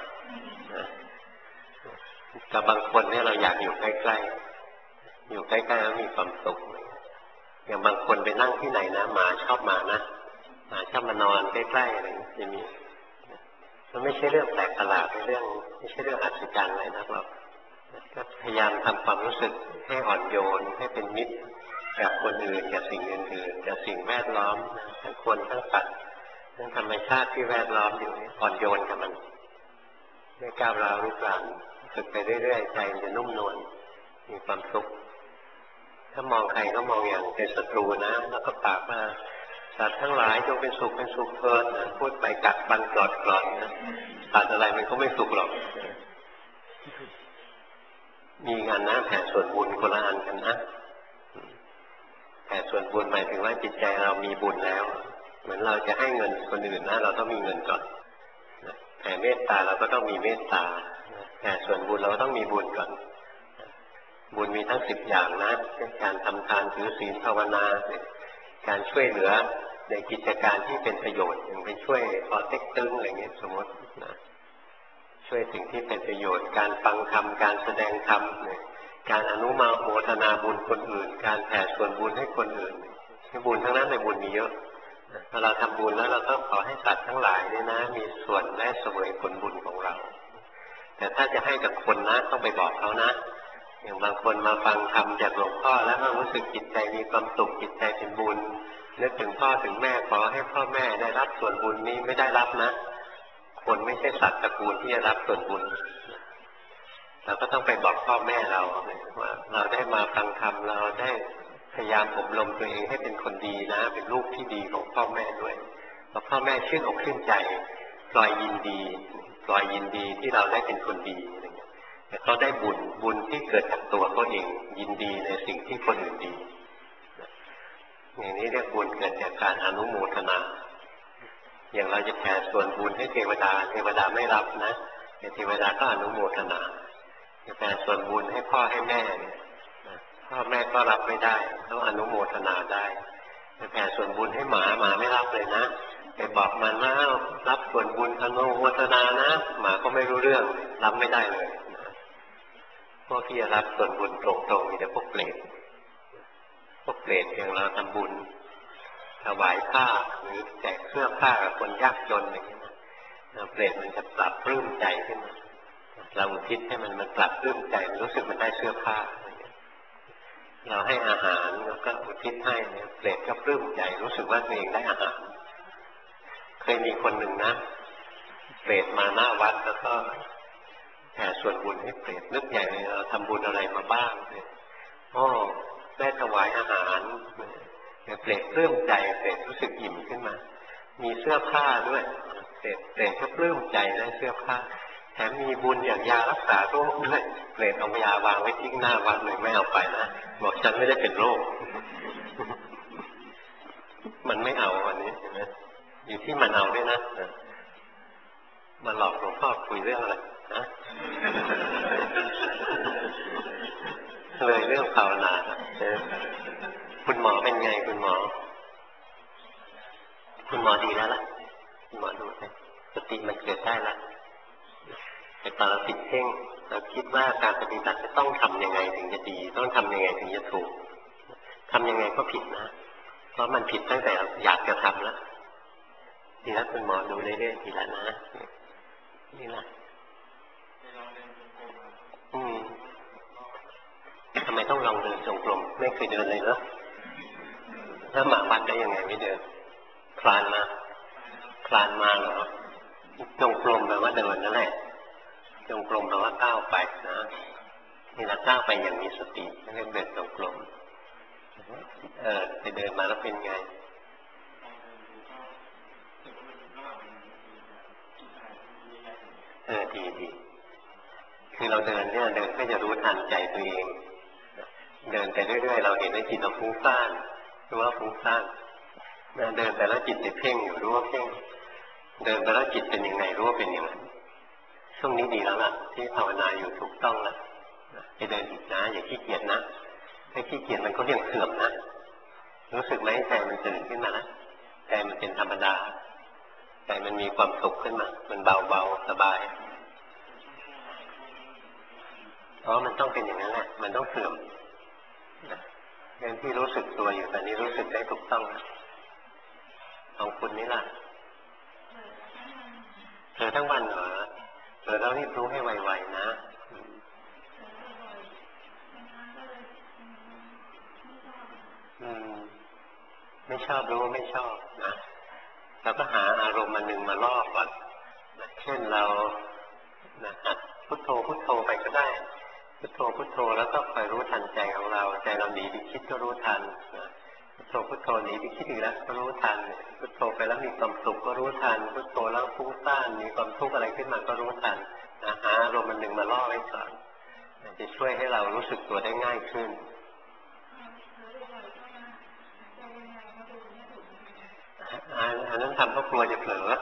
แต่บางคนเนี่ยเราอยากอยู่ใกล้ๆอยู่ใกล้ๆแล้วมีความสุขอย่างบางคนไปนั่งที่ไหนนะหมาชอบมานะหมาชอบมานอนใกล้ๆอะไรจะมีมันไม่ใช่เรื่องแปลกประหลาดไม่ใช่เรื่องอัศจรรย์อะไรนักหรอกก็พยายามทำความรู้สึกให้อ่อนโยนให้เป็นมิตรกับคนอื่นกับสิ่งอื่นๆกับสิ่งแวดล้อมทั้งคนทั้งสัตว์ทั้งธรรมชาติที่แวดล้อมอยู่อ่อนโยนกับมันไม่ก้าวร้าวรุกรานฝึกไปเรื่อยๆใจมันจะนุ่มนวลมีความสุขถ้ามองใครก็มองอย่างเป็นศัตรูนะแล้วก็ปากว่าสัตว์ทั้งหลายจงเป็นสุขเถิดนะพูดไปกัดบันกรอดนะสัตว์อะไรมันก็ไม่สุขหรอกมีงานนะแผ่ส่วนบุญคนละอันกันนะแผ่ส่วนบุญหมายถึงว่าจิตใจเรามีบุญแล้วเหมือนเราจะให้เงินคนอื่นนะเราต้องมีเงินก่อนแผ่เมตตาเราก็ต้องมีเมตตาแผ่ส่วนบุญเราต้องมีบุญก่อนบุญมีทั้ง10อย่างนะเช่นการทำทานถือศีลภาวนาการช่วยเหลือในกิจการที่เป็นประโยชน์อย่างไปช่วยพอเต็กตึงอะไรเงี้ยสมมตินะช่วยสิ่งที่เป็นประโยชน์การฟังธรรมการแสดงธรรมการอนุโมทนาบุญคนอื่นการแผ่ส่วนบุญให้คนอื่นบุญทั้งนั้นในบุญมีเยอะพอเราทำบุญแล้วเราก็ขอให้สัตว์ทั้งหลายเนี่ยนะมีส่วนได้เสวยผลบุญของเราแต่ถ้าจะให้กับคนนะต้องไปบอกเขานะอย่างบางคนมาฟังธรรมจากหลวงพ่อแล้วก็รู้สึกจิตใจมีความสุขจิตใจเป็นบุญนึกถึงพ่อถึงแม่ขอให้พ่อแม่ได้รับส่วนบุญนี้ไม่ได้รับนะคนไม่ใช่สัตว์ตระกูลที่จะรับส่วนบุญเราก็ต้องไปบอกพ่อแม่เราว่าเราได้มาฟังธรรมเราได้พยายามอบรมตัวเองให้เป็นคนดีนะเป็นลูกที่ดีของพ่อแม่ด้วยพอพ่อแม่ชื่นอกชื่นใจพลอยยินดีที่เราได้เป็นคนดีแต่เขาได้บุญที่เกิดจากตัวเขาเองยินดีในสิ่งที่คนอื่นดีอย่างนี้เรียกบุญเกิดจากการอนุโมทนาอย่างเราจะแผ่ส่วนบุญให้เทวดาไม่รับนะแต่เทวดาก็อนุโมทนาจะแผ่ส่วนบุญให้พ่อให้แม่เนี่ยพ่อแม่ก็รับไม่ได้ต้องอนุโมทนาได้จะแผ่ส่วนบุญให้หมาไม่รับเลยนะไปบอกมันว่ารับส่วนบุญอนุโมทนานะหมาก็ไม่รู้เรื่องรับไม่ได้เลยพวกที่จะรับส่วนบุญตรงๆมีแต่พวกเปรตอย่างเราทำบุญถวายผ้าหรือแจกเสื้อผ้ากับคนยากจนอย่างนี้นะเปรตมันจะปรับปลื้มใจขึ้นมาเราอุทิศให้มันปรับปลื้มใจมันรู้สึกมันได้เสื้อผ้าเราให้อาหารแล้วก็อุทิศให้เนี่ยเปรตก็ปลื้มใจรู้สึกว่าตัวเองได้อาหารเคยมีคนหนึ่งนะเปรตมาหน้าวัดแล้วก็แผ่ส่วนบุญให้เปรตนึกใหญ่เลยเราทำบุญอะไรมาบ้างเนี่ยได้ถวายอาหารเปรตปลื้มใจเปรตรู้สึกอิ่มขึ้นมามีเสื้อผ้าด้วยเปรตก็ปลื้มใจได้เสื้อผ้าแถมมีบุญอย่างยารักษาโรคด้วยเปรตเอายาวางไว้ทิ้งหน้าวัดเลยไม่เอาไปนะบอกฉันไม่ได้เป็นโรคมันไม่เอาวันนี้เห็นไหมอยู่ที่มันเอาด้วยนะมาหลอกหลวงพ่อคุยเรื่องอะไรนะเลยเรื่องภาวนาคุณหมอเป็นไงคุณหมอดีแล้วล่ะคุณหมอดูสิสติมันเกิดได้แล้วแต่ตอนเราติดเพ่งเราคิดว่าการปฏิบัติจะต้องทำยังไงถึงจะดีต้องทำยังไงถึงจะถูกทำยังไงก็ผิดนะเพราะมันผิดตั้งแต่อยากจะทำแล้วทีละคุณหมอดูเรื่อยๆทีละนะนี่แหละทำไมต้องลองเดินจงกรมไม่เคยเดินเลยเหรอแล้วมาวัดได้ยังไงไม่เดินคลานมาเหรอจงกรมแปลว่าเดินนั่นแหละจงกรมแปลว่าก้าวไปนะนี่เราก้าวไปอย่างมีสติเรียกเดินจงกรมไปเดินมาแล้วเป็นไงดีคือเราเดินเพื่อจะรู้ทันใจตัวเองเดินไปเรื่อยๆเราเห็นในจิตเราฟุ้งซ่านรู้ว่าฟุ้งซ่านเดินไปแล้วจิตติดเพ่งอยู่รู้ว่าเพ่งเดินไปแล้วจิตเป็นยังไงรู้ว่าเป็นอย่างนั้นช่วงนี้ดีแล้วล่ะที่ภาวนาอยู่ถูกต้องแล้วจะเดินอีกนะอย่าขี้เกียจนะถ้าขี้เกียจมันก็เรียกเสื่อมนะรู้สึกไหมใจมันตื่นขึ้นมานะใจมันเป็นธรรมดาใจมันมีความสุขขึ้นมามันเบาๆสบายมันต้องเป็นอย่างนั้นแหละมันต้องเสื่อมเรื่องที่รู้สึกตัวอยู่ตอนนี้รู้สึกได้ถูกต้องของคุณนี่ล่ะเธอทั้งวันเหรอเธอต้องรีบรู้ให้ไวๆนะไม่ชอบรู้ว่าไม่ชอบนะเราก็หาอารมณ์มาหนึ่งมาล่อก่อนเช่นเราหัดพุทโธไปก็ได้พุทโธแล้วก็คอยรู้ทันใจของเราใจเราหนีไปคิดก็รู้ทันพุทโธหนีไปคิดอีกแล้วก็รู้ทันพุทโธไปแล้วมีความสุขก็รู้ทันพุทโธแล้วฟุ้งซ่านมีความทุกข์อะไรขึ้นมาก็รู้ทันหาอารมณ์มันหนึ่งมาล่อไว้ก่อนจะช่วยให้เรารู้สึกตัวได้ง่ายขึ้นอันนั้นทำเพราะกลัวจะเผลอ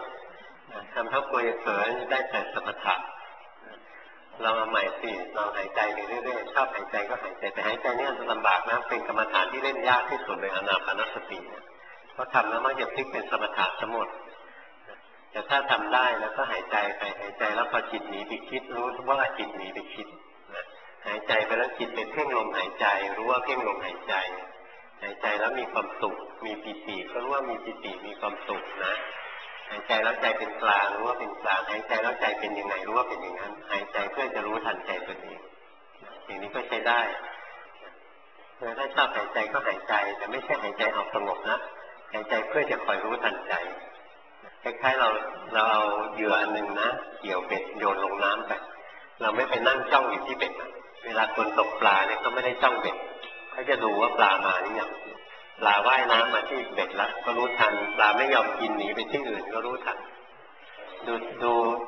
ได้แต่สมถะเราเอาใหม่สิเราหายใจไปเรื่อยๆชอบหายใจก็หายใจแต่หายใจเนี่ยลำบากนะเป็นกรรมฐานที่เล่นยากที่สุดเลยอานาปานสติเพราะทำแล้วมักจะพลิกเป็นสมถะทั้งหมดแต่ถ้าทำได้แล้วก็หายใจไปหายใจแล้วพอจิตหนีไปคิดรู้ว่าจิตหนีไปคิดหายใจไปแล้วจิตเป็นเพ่งลมหายใจรู้ว่าเพ่งลมหายใจหายใจแล้วมีความสุขมีปิติก็รู้ว่ามีปิติมีความสุขนะหายใจแล้วใจเป็นกลางรู้ว่าเป็นกลางหายใจแล้วใจเป็นยังไงรู้ว่าเป็นอย่างนั้นหายใจเพื่อจะรู้ทันใจตัวเองอย่างนี้ก็ใช้ได้ถ้าชอบหายใจก็หายใจแต่ไม่ใช่หายใจเอาสงบนะหายใจเพื่อจะคอยรู้ทันใจคล้ายๆเราเอาเหยื่ออันหนึ่งนะเกี่ยวเบ็ดโยนลงน้ำไปเราไม่ไปนั่งจ้องอยู่ที่เบ็ดเวลาคนตกปลาเนี่ยเขาไม่ได้จ้องเบ็ดเขาจะดูว่าปลามาหรือยังปลาว่ายน้ำมาที่เบ็ดแล้วก็รู้ทันปลาไม่ยอมกินหนีไปที่อื่นก็รู้ทันดู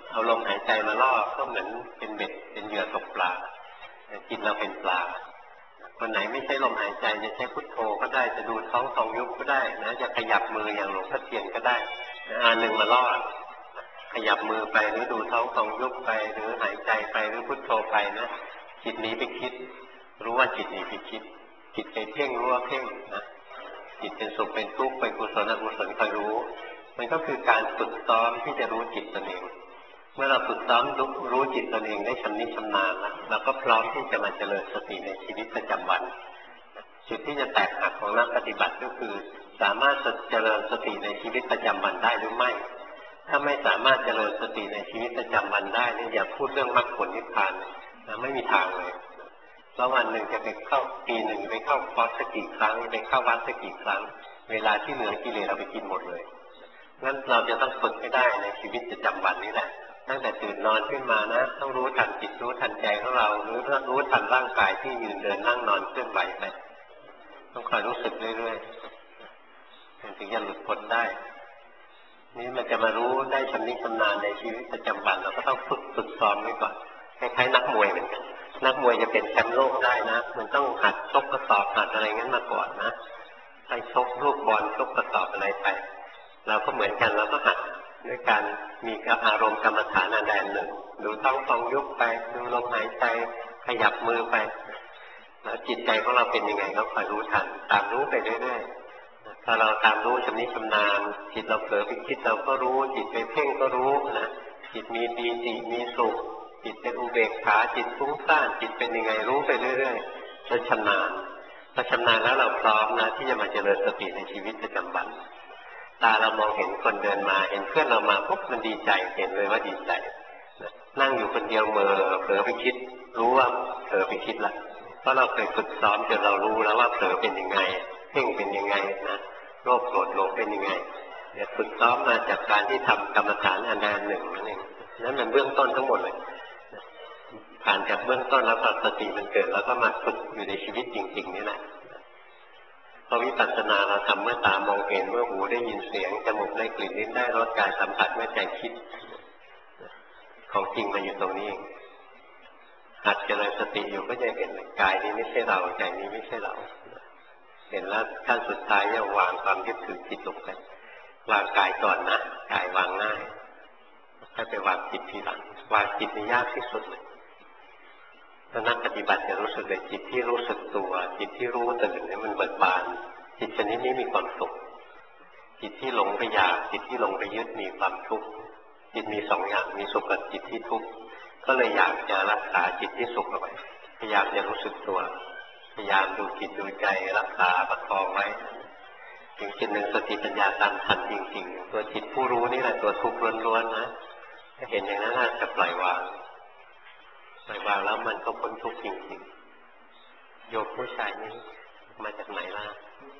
เอาลมหายใจมาล่อก็เหมือนเป็นเบ็ดเป็นเหยื่อตกปลาจิตเราเป็นปลาคนไหนไม่ใช่ลมหายใจจะใช้พุทโธก็ได้จะดูท้องฟองยุบก็ได้นะจะขยับมืออย่างหลวงพ่อเทียนก็ได้อันหนึ่งมาล่อขยับมือไปหรือดูท้องฟองยุบไปหรือหายใจไปหรือพุทโธไปนะจิตหนีไปคิดรู้ว่าจิตหนีไปคิดจิตไปเพ่งรู้ว่าเพ่งนะจิตเป็นสุขเป็นทุกข์เป็นกุศลอกุศลคอยรู้มันก็คือการฝึกซ้อมที่จะรู้จิตตนเองเมื่อเราฝึกซ้อมรู้จิตตนเองได้ชำนิชำนาญแล้วเราก็พร้อมที่จะมาเจริญสติในชีวิตประจำวันจุดที่จะแตกหักของนักปฏิบัติก็คือสามารถเจริญสติในชีวิตประจำวันได้หรือไม่ถ้าไม่สามารถเจริญสติในชีวิตประจำวันได้เนี่ยอย่าพูดเรื่องมรรคผลนิพพานนะไม่มีทางเลยแล้ววันหนึ่งจะไปเข้าปีหนึ่งไปเข้าคอร์สสักกี่ครั้งไปเข้าวัดสักกี่ครั้งเวลาที่เหลือกิเลสเราไปกินหมดเลยงั้นเราจะต้องฝึกให้ได้ในชีวิตประจำวันนี้แหละตั้งแต่ตื่นนอนขึ้นมานะต้องรู้ทันจิตรู้ทันใจของเราหรือรู้ทันร่างกายที่ยืนเดินนั่งนอนเคลื่อนไหวไปต้องคอยรู้สึกเรื่อยๆถึงจะหลุดพ้นได้นี่มันจะมารู้ได้ชำนิชำนาญในชีวิตประจำวันเราก็ต้องฝึกซ้อมไว้ก่อนคล้ายๆนักมวยเหมือนกันนักมวยจะเป็นแชมป์โลกได้นะมันต้องหัดชกกระสอบหัดอะไรงั้นมาก่อนนะไปชกลูกบอลชกกระสอบอะไรไปเราก็เหมือนกันเราก็หัดด้วยการมีอารมณ์กรรมฐานอันใดอันหนึ่งดูท้องฟองยุบไปดูลมหายใจขยับมือไปแล้วจิตใจของเราเป็นยังไงก็คอยรู้ทันตามรู้ไปเรื่อยๆถ้าเราตามรู้ชำนิชำนาญจิตเราเผลอไปคิดเราก็รู้จิตไปเพ่งก็รู้นะจิตมีปีติมีสุขจิตเป็นอุเบกขาจิตฟุ้งซ่านจิตเป็นยังไงรู้ไปเรื่อยๆจนชำนาญพอชำนาญแล้วเราพร้อมนะที่จะมาเจริญสติในชีวิตประจำวันตาเรามองเห็นคนเดินมาเห็นเพื่อนเรามาปุ๊บมันดีใจเห็นเลยว่าดีใจนั่งอยู่คนเดียวเผลอไปคิดรู้ว่าเผลอไปคิดละเพราะเราเคยฝึกซ้อมจนเรารู้แล้วว่าเผลอเป็นยังไงเพ่งเป็นยังไงนะโลภโกรธหลงเป็นยังไงเนี่ยฝึกซ้อมมาจากการที่ทำกรรมฐานอันใดอันหนึ่งนั่นเองนั่นมันเบื้องต้นทั้งหมดเลยผ่านจากเบื้องต้นแล้วพอสติมันเกิดแล้วก็มาฝึกอยู่ในชีวิตจริงๆนี่แหละพอวิปัสสนาเราทำเมื่อตามองเห็นเมื่อหูได้ยินเสียงจมูกได้กลิ่นลิ้นได้รสกายสัมผัสเมื่อใจคิดของจริงมาอยู่ตรงนี้เองหัดเจริญสติอยู่ก็จะเห็นกายนี้ไม่ใช่เราใจนี้ไม่ใช่เราเห็นแล้วขั้นสุดท้ายจะวางความยึดถือจิตลงไปวางกายก่อนนะกายวางง่ายถ้าไปวางจิตทีหลังวางจิตนี่ยากที่สุดเลยถ้านักปฏิบัติจะรู้สึกเลยจิตที่รู้สึกตัวจิตที่รู้ตื่นเนี่ยมันเบิกบานจิตชนิดนี้มีความสุขจิตที่หลงไปอยากจิตที่หลงไปยึดมีความทุกข์จิตมีสองอย่างมีสุขกับจิตที่ทุกข์ก็เลยอยากจะรักษาจิตที่สุขเอาไว้พยายามจะรู้สึกตัวพยายามดูจิตดูใจรักษาประคองไว้ถึงจุดหนึ่งสติปัญญาตามทันจริงๆตัวจิตผู้รู้นี่แหละตัวทุกข์ล้วนๆนะถ้าเห็นอย่างนั้นน่าจะปล่อยวางแล้วมันก็พ้นทุกข์จริงๆโยมผู้ชายนี้มาจากไหนล่ะ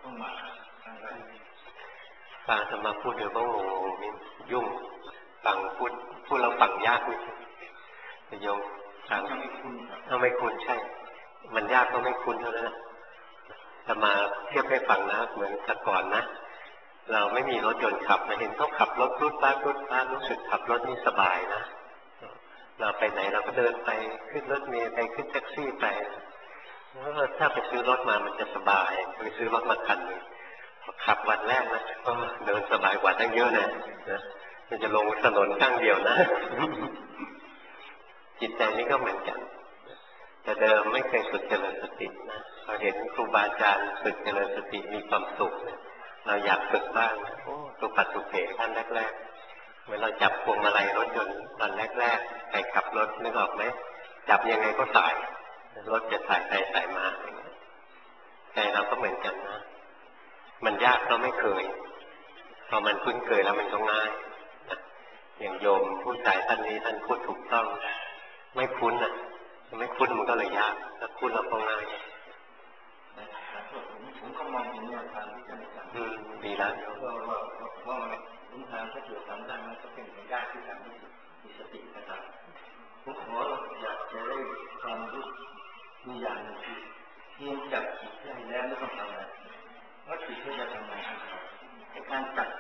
ฟังธรรมะพูดเดี๋ยวก็งงๆยุ่งฟังพูดเราฟังยากเลยโยมฟังถ้าไม่คุ้นใช่มันยากก็ไม่คุ้นเท่านั้นนะจะมาเทียบให้ฟังนะเหมือนแต่ก่อนนะเราไม่มีรถยนต์ขับมาเห็นเขาขับรถรุดบ้านรู้สึกขับรถนี่สบายนะเราไปไหนเราก็เดินไปขึ้นรถเมล์ไปขึ้นแท็กซี่ไปแล้วถ้าไปซื้อรถมามันจะสบายไปซื้อรถมาคันนึงขับวันแรกนะก็เดินสบายกว่าตั้งเยอะนะมันจะลงถนนข้างเดียวนะจิตใจนี้ก็เหมือนกันแต่เดิมไม่เคยฝึกเจริญสตินะพอเห็นครูบาอาจารย์ฝึกเจริญสติมีความสุขเราอยากฝึกบ้างโอ้สุขสุขเขท่านแรกๆเวลาจับพวงมาลัยรถยนต์ตอนแรกๆใครขับรถนึกออกไหมจับยังไงก็สายรถจะสายไปสายมาใจเราก็เหมือนกันนะมันยากเราไม่เคยพอมันคุ้นเคยแล้วมันก็ง่ายอย่างโยมผู้ชายท่านนี้ท่านพูดถูกต้องไม่คุ้นอ่ะไม่คุ้นมันก็เลยยากแต่คุ้นเราก็ง่ายผมก็มองเห็นแนวทางที่จะทำดีแล้วว่าหนทางถ้าเกิดทำได้มันก็เป็นไปได้ที่ทำให้มีสตินะครับผมขออยากจะได้ความรู้ดูอย่างนึงคือเพียงจับจิตได้แล้วไม่ต้องทำอะไรว่าจิตจะทำอะไรในการจับจิต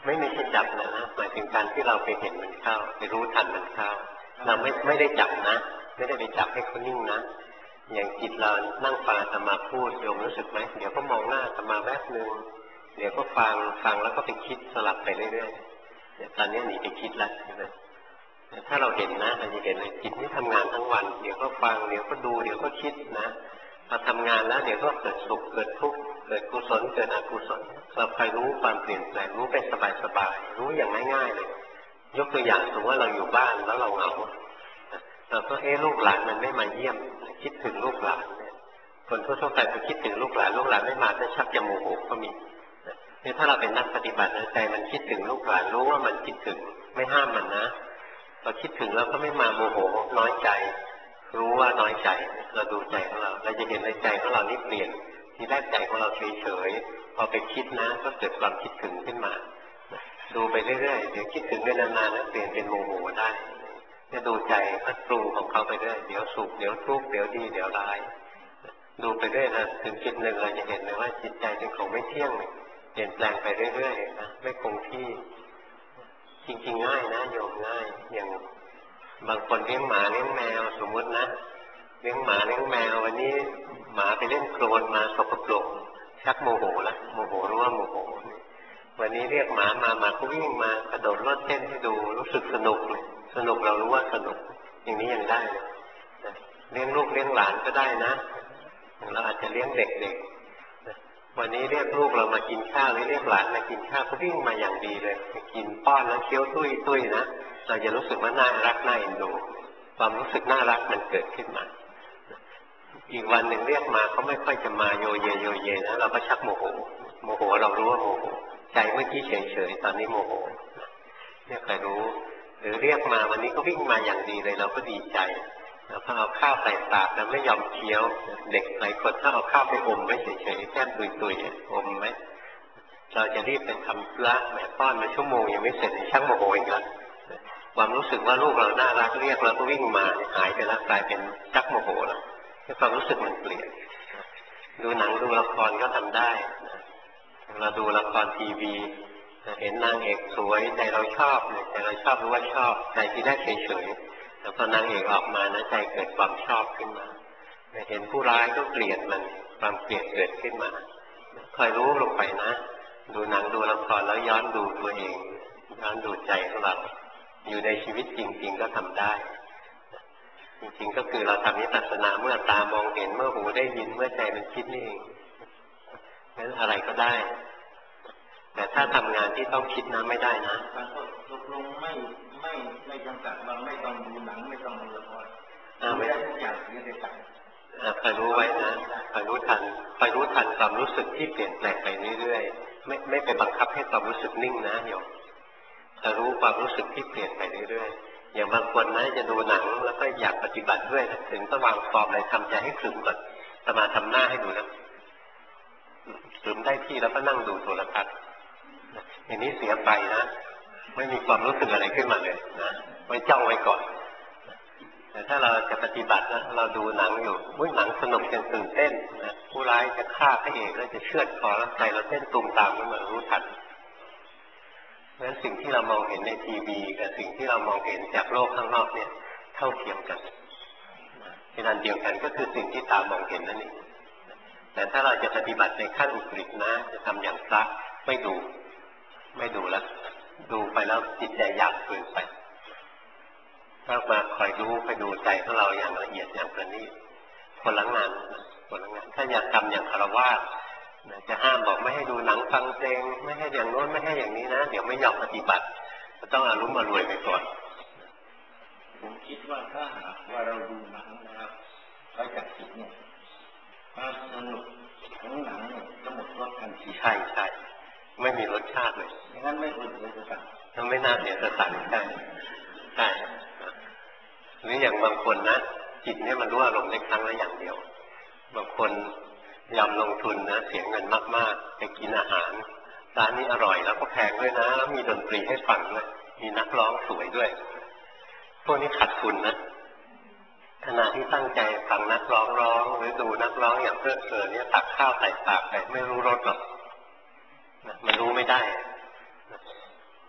ไม่มีที่จับนะหมายถึงการที่เราไปเห็นมันเข้าไปรู้ทันมันเข้าเราไม่ได้จับนะไม่ได้ไปจับให้เขานิ่งนะอย่างจิตเรานั่งฟังอาตมาพูดโยมรู้สึกไหมเดี๋ยวก็มองหน้าอาตมาแวบนึงเดี๋ยวก็ฟังแล้วก็ไปคิดสลับไปเรื่อยๆเนี่ยตอนนี้หนีไปคิดแล้วใช่ไหมถ้าเราเห็นนะเราจะเห็นเลยจิตนี่ทำงานทั้งวันเดี๋ยวก็ฟังเดี๋ยวก็ดูเดี๋ยวก็คิดนะพอทำงานแล้วเดี๋ยวก็เกิดสุขเกิดทุกข์เกิดกุศลเกิดอกุศลเราคอยรู้ความเปลี่ยนแปลงรู้ไปสบายๆรู้อย่างง่ายๆเลยยกตัวอย่างสมมติว่าเราอยู่บ้านแล้วเราเหงาเราก็ลูกหลานมันไม่มาเยี่ยมคิดถึงลูกหลานเนี่ยคนทั่วๆไปไปคิดถึงลูกหลานไม่มาจะชักจะโมโหก็มีเนี่ยถ้าเราเป็นนักปฏิบัติใจมันคิดถึงลูกหลานรู้ว่ามันคิดถึงไม่ห้ามมันนะพอคิดถึงแล้วก็ไม่มาโมโหน้อยใจรู้ว่าน้อยใจเราดูใจของเราจะเห็นในใจของเรานี่เปลี่ยนทีแรกใจของเราเฉยๆพอไปคิดนะก็เกิดความคิดถึงขึ้นมาดูไปเรื่อยๆเดี๋ยวคิดถึงไปนานๆแล้วเปลี่ยนเป็นโมโหได้จะดูใจพัดปรุงของเขาไปเรื่อยเดี๋ยวสุขเดี๋ยวทุกข์เดี๋ยวดีเดี๋ยวร้ายดูไปเรื่อยนะถึงจุดหนึ่งเราจะเห็นเลยว่าจิตใจเป็นของไม่เที่ยงเปลี่ยนแปลงไปเรื่อยๆนะไม่คงที่จริงๆง่ายนะโยมง่ายอย่างบางคนเลี้ยงหมาเลี้ยงแมวสมมุตินะเลี้ยงหมาเลี้ยงแมววันนี้หมาไปเล่นโคลนมาสกปรกชักโมโหแล้วโมโหรู้ว่าโมโหวันนี้เรียกหมามาก็วิ่งมากระโดดโลดเต้นให้ดูรู้สึกสนุกเลยสนุกเรารู้ว่าสนุกอย่างนี้ยังได้เลยเลี้ยงลูกเลี้ยงหลานก็ได้นะเราอาจจะเลี้ยงเด็กๆวันนี้เรียกลูกเรามากินข้าวหรือเรียกหลานมากินข้าวก็วิ่งมาอย่างดีเลยกินป้อนแล้วเคี้ยวตุ้ยนะเราจะรู้สึกว่าน่ารักน่าเอ็นดูความรู้สึกน่ารักมันเกิดขึ้นมาอีกวันหนึ่งเรียกมาเขาไม่ค่อยจะมาโยเยนะเราก็ชักโมโหเรารู้ว่าโมโหใจเมื่อกี้เฉยๆตอนนี้โมโหเนี่ยใครรู้หรือเรียกมาวันนี้ก็วิ่งมาอย่างดีเลยเราก็ดีใจแล้วพอเอาข้าวใส่ปากแล้วไม่ยอมเคี้ยวเด็กหลายคนถ้าเอาข้าวไปอมไว้เฉยๆแค่ตุยๆอมไหมเราจะรีบไปทำธุระแม่ป้อนมาชั่วโมงยังไม่เสร็จชักโมโหอีกแล้วความรู้สึกว่าลูกเราน่ารักเรียกเราก็วิ่งมาหายไปแล้วกลายเป็นชักโมโหแล้วความรู้สึกมันเปลี่ยนดูหนังดูละครก็ทำได้เราดูละครทีวีเห็นนางเอกสวยใจเราชอบใจเราชอบรู้ว่าชอบใจที่ได้เฉยๆแล้วพอนางเอกออกมานะใจเกิดความชอบขึ้นมาเห็นผู้ร้ายก็เกลียดมันความเกลียดเกิดขึ้นมาคอยรู้ลงไปนะดูหนังดูละครแล้วย้อนดูตัวเองย้อนดูใจของเราอยู่ในชีวิตจริงๆก็ทำได้จริงๆก็คือเราทำวิปัสสนาเมื่อตามองเห็นเมื่อหูได้ยินเมื่อใจมันคิดนี่เองงั้นอะไรก็ได้แต่ถ้าทำงานที่ต้องคิดนะไม่ได้นะตกลงไม่จำกัดว่าไม่ต้องดูหนังไม่ต้องดูละครไม่ได้ทุกอย่างที่ได้สั่งคอยรู้ไว้นะคอยรู้ทันความรู้สึกที่เปลี่ยนแปลงไปเรื่อยๆไม่ไปบังคับให้ความรู้สึกนิ่งนะโยมคอยรู้ความรู้สึกที่เปลี่ยนไปเรื่อยๆอย่างบางคนนะจะดูหนังแล้วก็อยากปฏิบัติด้วยถึงต้องวางฟอร์มอะไรทำใจให้ขรึมก่อนสมาทำหน้าให้ดูนะขรึมได้ที่แล้วก็นั่งดูโทรทัศน์อย่างนี้เสียไปนะไม่มีความรู้สึกอะไรขึ้นมาเลยนะไว้จ้องไว้ก่อนแต่ถ้าเราจะปฏิบัตินะเราดูหนังอยู่หนังสนุกจนตื่นเต้นนะผู้ร้ายจะฆ่าพระเอกแล้วจะเชือดคอแล้วใจเราเต้นตูมตามขึ้นมารู้ทันเพราะฉะนั้นสิ่งที่เรามองเห็นในทีวีกับสิ่งที่เรามองเห็นจากโลกข้างนอกเนี่ยเท่าเทียมกันเป็นอันเดียวกันก็คือสิ่งที่ตามองเห็นนั่นเองแต่ถ้าเราจะปฏิบัติในขั้นอุกฤษนะจะทำอย่างพระไม่ดูแล้วดูไปแล้วจิตใจอยากเกินไปถ้ามาคอยรู้คอยดูใจของเราอย่างละเอียดอย่างประณีตคนละงานถ้าอยากทำอย่างคารวะจะห้ามบอกไม่ให้ดูหนังฟังเพลงไม่ให้อย่างโน้นไม่ให้อย่างนี้นะเดี๋ยวไม่ยอมปฏิบัติก็ต้องอารุ่มอรวยไปก่อนผมคิดว่าถ้าหากว่าเราดูหนังนะครับไปจากจิตเนี่ยความสนุกของหนังเนี่ยจะหมดรสทันทีใช่ไม่มีรสชาติเลยงั้นไม่ควรเลยจะสั่งต้องไม่น่าเสียสตังค์ใช่หรืออย่างบางคนนะจิตเนี่ยมันรู้อารมณ์ได้ครั้งละอย่างเดียวบางคนยอมลงทุนนะเสียเงินมากๆไปกินอาหารร้านนี้อร่อยแล้วก็แพงด้วยนะแล้วมีดนตรีให้ฟังด้วยมีนักร้องสวยด้วยพวกนี้ขาดทุนนะขณะที่ตั้งใจฟังนักร้องร้องหรือดูนักร้องอย่างเพลิดเพลินเนี่ยตักข้าวใส่ปากไปไม่รู้รสหรอกมันรู้ไม่ได้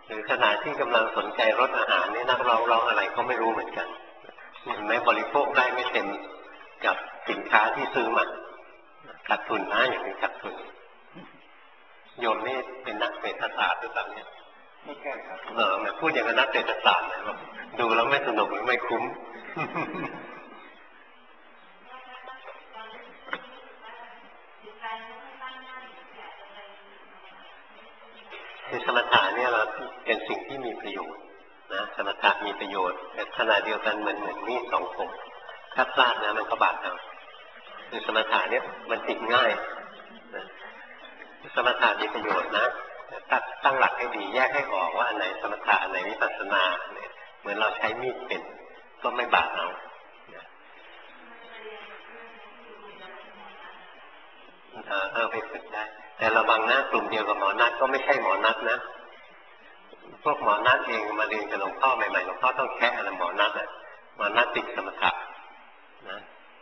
หรือขณะที่กำลังสนใจรสอาหารนี่นักร้องอะไรก็ไม่รู้เหมือนกันเห็นไหมบริโภคได้ไม่เต็มกับสินค้าที่ซื้อมาขาดทุนนะอย่างนี้ขาดทุนโยมนี่เป็นนักเศรษฐศาสตร์หรือเปล่าเนี่ยไม่แค่ครับมาพูดอย่างนักเศรษฐศาสตร์เลยว่าดูแล้วไม่สนุกหรือไม่คุ้มคือสมถะเนี่ยเราเป็นสิ่งที่มีประโยชน์นะสมถะมีประโยชน์แต่ขณะเดียวกันเหมือนมีดสองคมถ้าพลาดนะมันก็บาดเอาคือสมถะเนี่ยมันติดง่ายนะสมถะมีประโยชน์นะตั้งหลักให้ดีแยกให้ออกว่าอันไหนสมถะอันไหนวิปัสสนาเนี่ยเหมือนเราใช้มีดเป็นก็ไม่บาดเอาไปฝึกได้แต่ระวังนะกลุ่มเดียวกับหมอนัทก็ไม่ใช่หมอนัทนะพวกหมอนัทเองมาเรียนกับหลวงพ่อใหม่ๆหลวงพ่อต้องแค่อะไรหมอนัทอ่ะหมอนัทติดสมถะนะ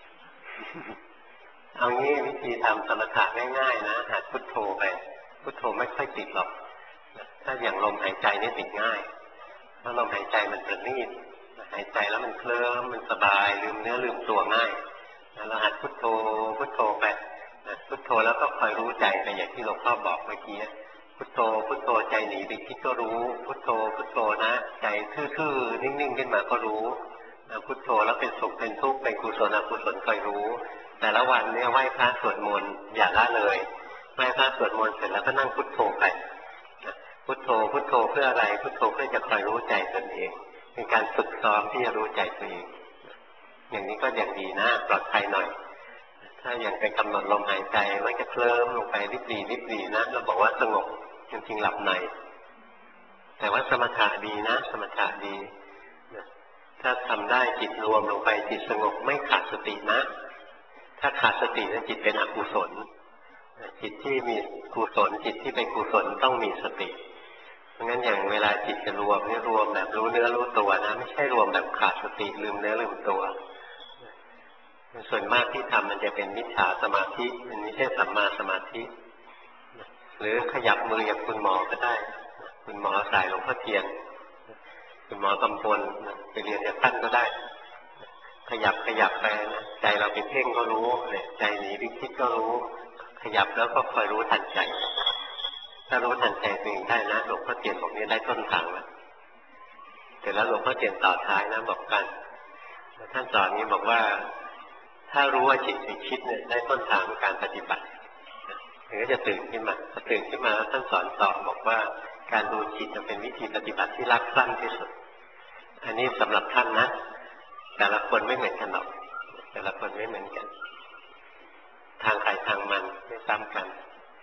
เอางี้วิธีทำสมถะง่ายๆนะหัดพุทโธไปพุทโธไม่ค่อยติดหรอกถ้าอย่างลมหายใจนี่ติดง่ายเพราะลมหายใจมันประณีตหายใจแล้วมันเคลิ้มมันสบายลืมเนื้อลืมตัวง่ายเราหัดพุทโธพุทโธไปพุทโธแล้วก็คอยรู้ใจไปอย่างที่หลวงพ่อบอกเมื่อกี้พุทโธพุทโธใจหนีไปคิดก็รู้พุทโธพุทโธนะใจทื่อๆนิ่งๆขึ้นมาก็รู้พุทโธแล้วเป็นสุขเป็นทุกข์เป็นกุศลอกุศลคอยรู้แต่ละวันเนี่ยไหว้พระสวดมนต์อย่าละเลยไหว้พระสวดมนต์เสร็จแล้วก็นั่งพุทโธไปพุทโธพุทโธเพื่ออะไรพุทโธเพื่อจะคอยรู้ใจตนเองเป็นการฝึกซ้อมที่จะรู้ใจตัวเองอย่างนี้ก็อย่างดีนะปลอดภัยหน่อยถ้าอย่างไปกำหนดลมหายใจมันจะเคลิ้มลงไปริบหรี่นะเราบอกว่าสงบจริงๆหลับในแต่ว่าสมถะดีนะสมถะดีถ้าทำได้จิตรวมลงไปจิตสงบไม่ขาดสตินะถ้าขาดสตินั้นจิตเป็นอกุศลจิตที่มีกุศลจิตที่เป็นกุศลต้องมีสติเพราะงั้นอย่างเวลาจิตจะรวมนี่รวมแบบรู้เนื้อรู้ตัวนะไม่ใช่รวมแบบขาดสติลืมเนื้อลืมตัวส่วนมากที่ทำมันจะเป็นมิจฉาสมาธิมันไม่ใช่สัมมาสมาธิหรือขยับมืออย่างคุณหมอก็ได้คุณหมอสายหลวงพ่อเทียนคุณหมอกำพลไปเรียนจากท่านก็ได้ขยับไปนะใจเราไปเพ่งก็รู้เนี่ยใจหนีไปคิดก็รู้ขยับแล้วก็คอยรู้ทันใจถ้ารู้ทันใจตัวเองได้นะหลวงพ่อเทียนบอกนี้ได้ต้นทางแล้วแต่แล้วหลวงพ่อเทียนต่อท้ายนะบอกกันท่านสอนนี้บอกว่าถ้ารู้ว่าจิตไปคิดเนี่ยได้ต้นทางของการปฏิบัติถึงจะตื่นขึ้นมาพอตื่นขึ้นมาแล้วท่านสอนต่อบอกว่าการดูจิตจะเป็นวิธีปฏิบัติที่ลัดสั้นที่สุดอันนี้สำหรับท่านนะแต่ละคนไม่เหมือนกันหรอกแต่ละคนไม่เหมือนกันทางใครทางมันไม่ซ้ำกัน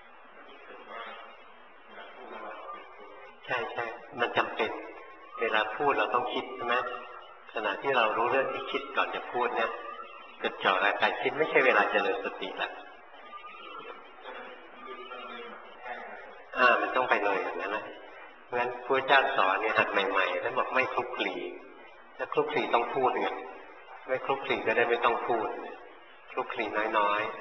ใช่มันจำเป็นเวลาพูดเราต้องคิดใช่ไหมขณะที่เรารู้เรื่องที่คิดก่อนจะพูดเนี่ยจดจ่ออะไรการคิดไม่ใช่เวลาเจริญสติละมันต้องไปเลยอย่างนั้นนะเพราะฉะนั้นพระเจ้าสอนเนี่ยหัดใหม่ๆแล้วบอกไม่คลุกคลีถ้าคลุกคลีต้องพูดไงไม่คลุกคลีก็ได้ไม่ต้องพูดคลุกคลีน้อย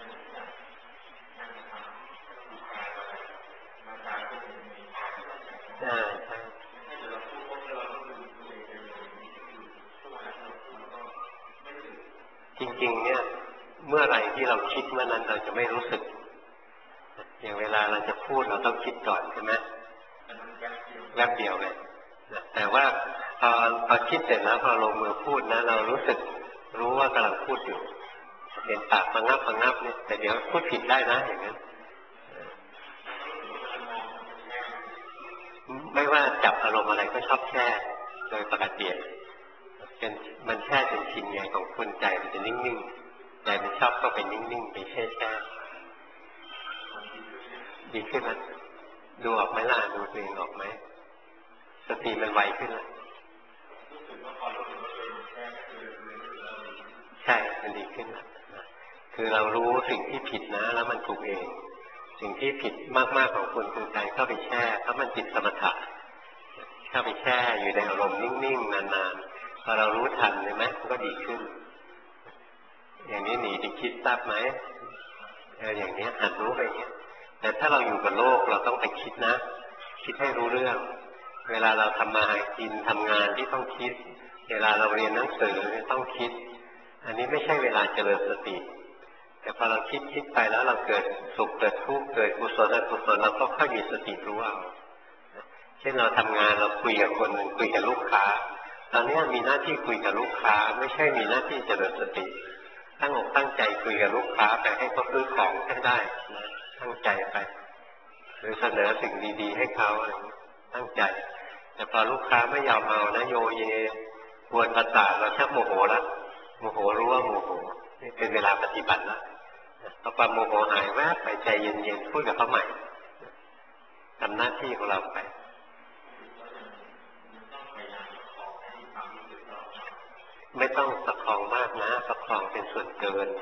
ๆใช่จริงๆเนี่ยเมื่อไหร่ที่เราคิดเมื่อนั้นเราจะไม่รู้สึกอย่างเวลาเราจะพูดเราต้องคิดก่อนใช่ไหมแวบเดียวเลยแต่ว่าพอคิดเสร็จแล้วพอลงมือพูดนะเรารู้ว่ากำลังพูดอยู่เห็นปากระงับเนี่ยแต่เดี๋ยวพูดผิดได้นะอย่างนั้นไม่ว่าจับอารมณ์อะไรก็ชอบแช่โดยปกติเป็นมันแช่จนชินไงของคุณใจมันจะนิ่งๆใจมันชอบก็ไปนิ่งๆไปแช่ดีขึ้นไหมดูออกไหมล่ะดูตัวเองออกไหมสติมันไวขึ้นแล้วใช่มันดีขึ้นแล้วคือเรารู้สิ่งที่ผิดนะแล้วมันถูกเองสิ่งที่ผิดมากๆของคุณคือใจเข้าไปแช่เพราะมันติดสมถะเข้าไปแช่อยู่ในอารมณ์นิ่งๆนานๆพอเรารู้ทันใช่ไหมก็ดีขึ้นอย่างนี้หนีไปคิดทราบไหมอย่างนี้หัดรู้ไปอย่างนี้แต่ถ้าเราอยู่กับโลกเราต้องไปคิดนะคิดให้รู้เรื่องเวลาเราทำมาหากินทำงานที่ต้องคิดเวลาเราเรียนหนังสือต้องคิดอันนี้ไม่ใช่เวลาเจริญสติแต่พอเราคิดไปแล้วเราเกิดสุขเกิดทุกข์เกิดกุศลอกุศลเราก็ค่อยมีสติรู้เอาเช่นเราทำงานเราคุยกับคนหนึ่งคุยกับลูกค้าตอนนี้มีหน้าที่คุยกับลูกค้าไม่ใช่มีหน้าที่เจริญสติตั้งอกตั้งใจคุยกับลูกค้าไปให้เขาซื้อของให้ได้ตั้งใจไปหรือเสนอสิ่งดีๆให้เขาตั้งใจแต่พอลูกค้าไม่ยอมเอานะโยเยกวนประสาทเราชักโมโหแล้วโมโหรู้ว่าโมโหนี่เป็นเวลาปฏิบัติแล้วพอความโมโหหายแวบไปใจเย็นๆพูดกับเขาใหม่ทำหน้าที่ของเราไปไม่ต้องประคองมากนะประคองเป็นส่วนเกิน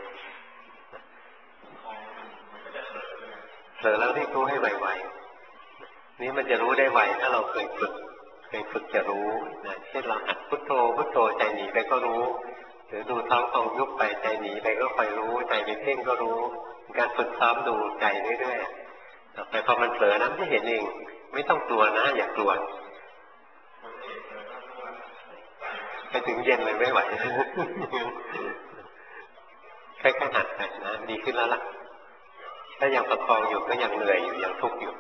เผลอแล้วรีบรู้ให้ไวๆนี่มันจะรู้ได้ไวถ้าเราเคยฝึกจะรู้นะเช่นเราหัดพุทโธพุทโธใจหนีไปก็รู้หรือดูท้องฟองยุบไปใจหนีไปก็คอยรู้ใจไปเพ่งก็รู้การฝึกซ้อมดูใจเรื่อยๆต่อไปพอมันเผลอนั้นจะเห็นเองไม่ต้องกลัวนะอย่ากลัวไปถึงเย็นเลยไม่ไหวแค่หัดไปนะดีขึ้นแล้วล่ะถ้ายังประคองอยู่ก็ยังเหนื่อยอยู่ยังทุกข์อยู่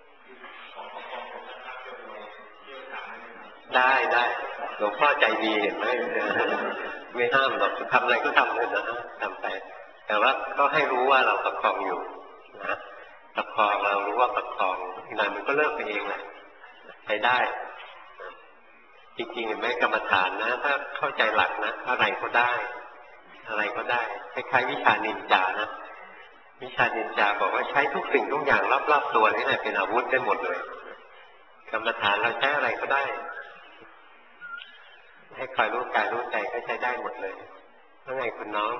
ได้หลวงพ่อใจดีเห็นไหมไม่ห้ามหรอกทำอะไรก็ทำเลยนะทำไปแต่ว่าก็ให้รู้ว่าเราประคองอยู่นะประคองเรารู้ว่าประคองอีกหน่อยมันก็เลิกไปเองแหละใช้ได้จริงๆเห็นไหมกรรมฐานนะถ้าเข้าใจหลักนะอะไรก็ได้อะไรก็ได้คล้ายๆวิชานินจานะวิชานินจาบอกว่าใช้ทุกสิ่งทุกอย่างรอบๆตัวนี่แหละเป็นอาวุธได้หมดเลยกรรมฐานเราใช้อะไรก็ได้ให้คอยรู้กายรู้ใจก็ใช้ได้หมดเลยว่าไงคุณน้อง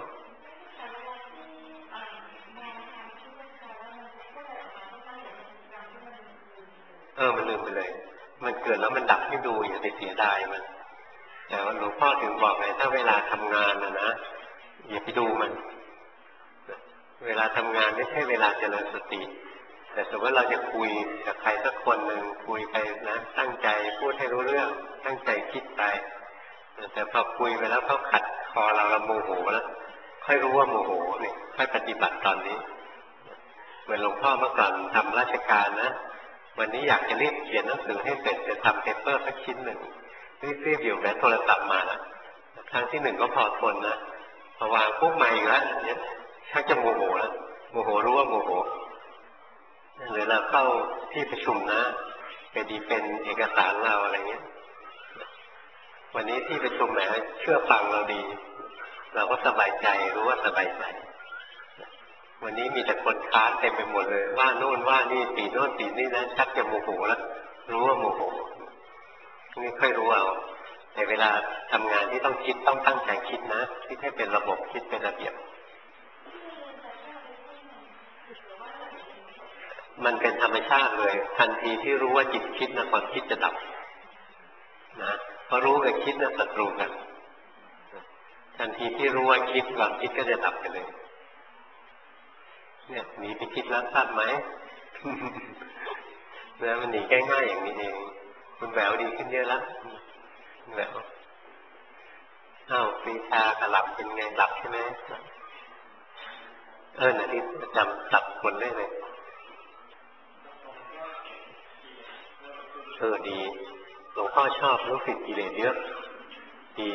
มันลืมไปเลยมันเกิดแล้วมันดับให้ดูอย่าไปเสียดายมันแต่ว่าหลวงพ่อถึงบอกไงถ้าเวลาทำงานนะอย่าไปดูมันเวลาทำงานไม่ใช่เวลาเจริญสติแต่สมมติว่าเราจะคุยกับใครสักคนหนึ่งคุยไปนะตั้งใจพูดให้รู้เรื่องตั้งใจคิดไปแต่พอคุยไปแล้วเขาขัดคอเราโมโหแล้วค่อยรู้ว่าโมโหนี่ค่อยปฏิบัติตอนนี้เหมือนหลวงพ่อเมื่อก่อนทำราชการนะวันนี้อยากจะรีบเขียนหนังสือให้เสร็จจะทำเปเปอร์สักชิ้นหนึ่งรีบอยู่แต่โทรศัพท์มาแล้วครั้งที่หนึ่งก็พอทนนะพอวางปุ๊บมาอีกแล้วเนี่ยชักจะโมโหแล้วโมโหรู้ว่าโมโหหรือเราเข้าที่ประชุมนะไปดีเป็นเอกสารเราอะไรเงี้ยวันนี้ที่ประชุมแหมเชื่อฟังเราดีเราก็สบายใจรู้ว่าสบายใจวันนี้มีแต่คนค้านเต็มไปหมดเลยว่าโน่นว่านี่ตีโน่นตีนี่นะชักจะโมโหแล้วรู้ว่าโมโหนี่ค่อยรู้เอาแต่เวลาทำงานที่ต้องคิดต้องตั้งใจคิดนะคิดให้เป็นระบบคิดเป็นระเบียบมันเป็นธรรมชาติเลยทันทีที่รู้ว่าจิตคิดนะความคิดจะดับนะพอรู้กับคิดนะศัตรูกันทันทีที่รู้ว่าคิดความคิดก็จะดับไปเลยเนี่ยหนีไปคิดแล้วทราบไหมนะมันหนีง่ายๆอย่างนี้เองคุณแหววดีขึ้นเยอะแล้วแหววปรีชากับหลับเป็นไงหลับใช่ไหมน่ะที่จำจับคนได้เลยดีหลวงพ่อชอบรู้สึกกิเลสเยอะดี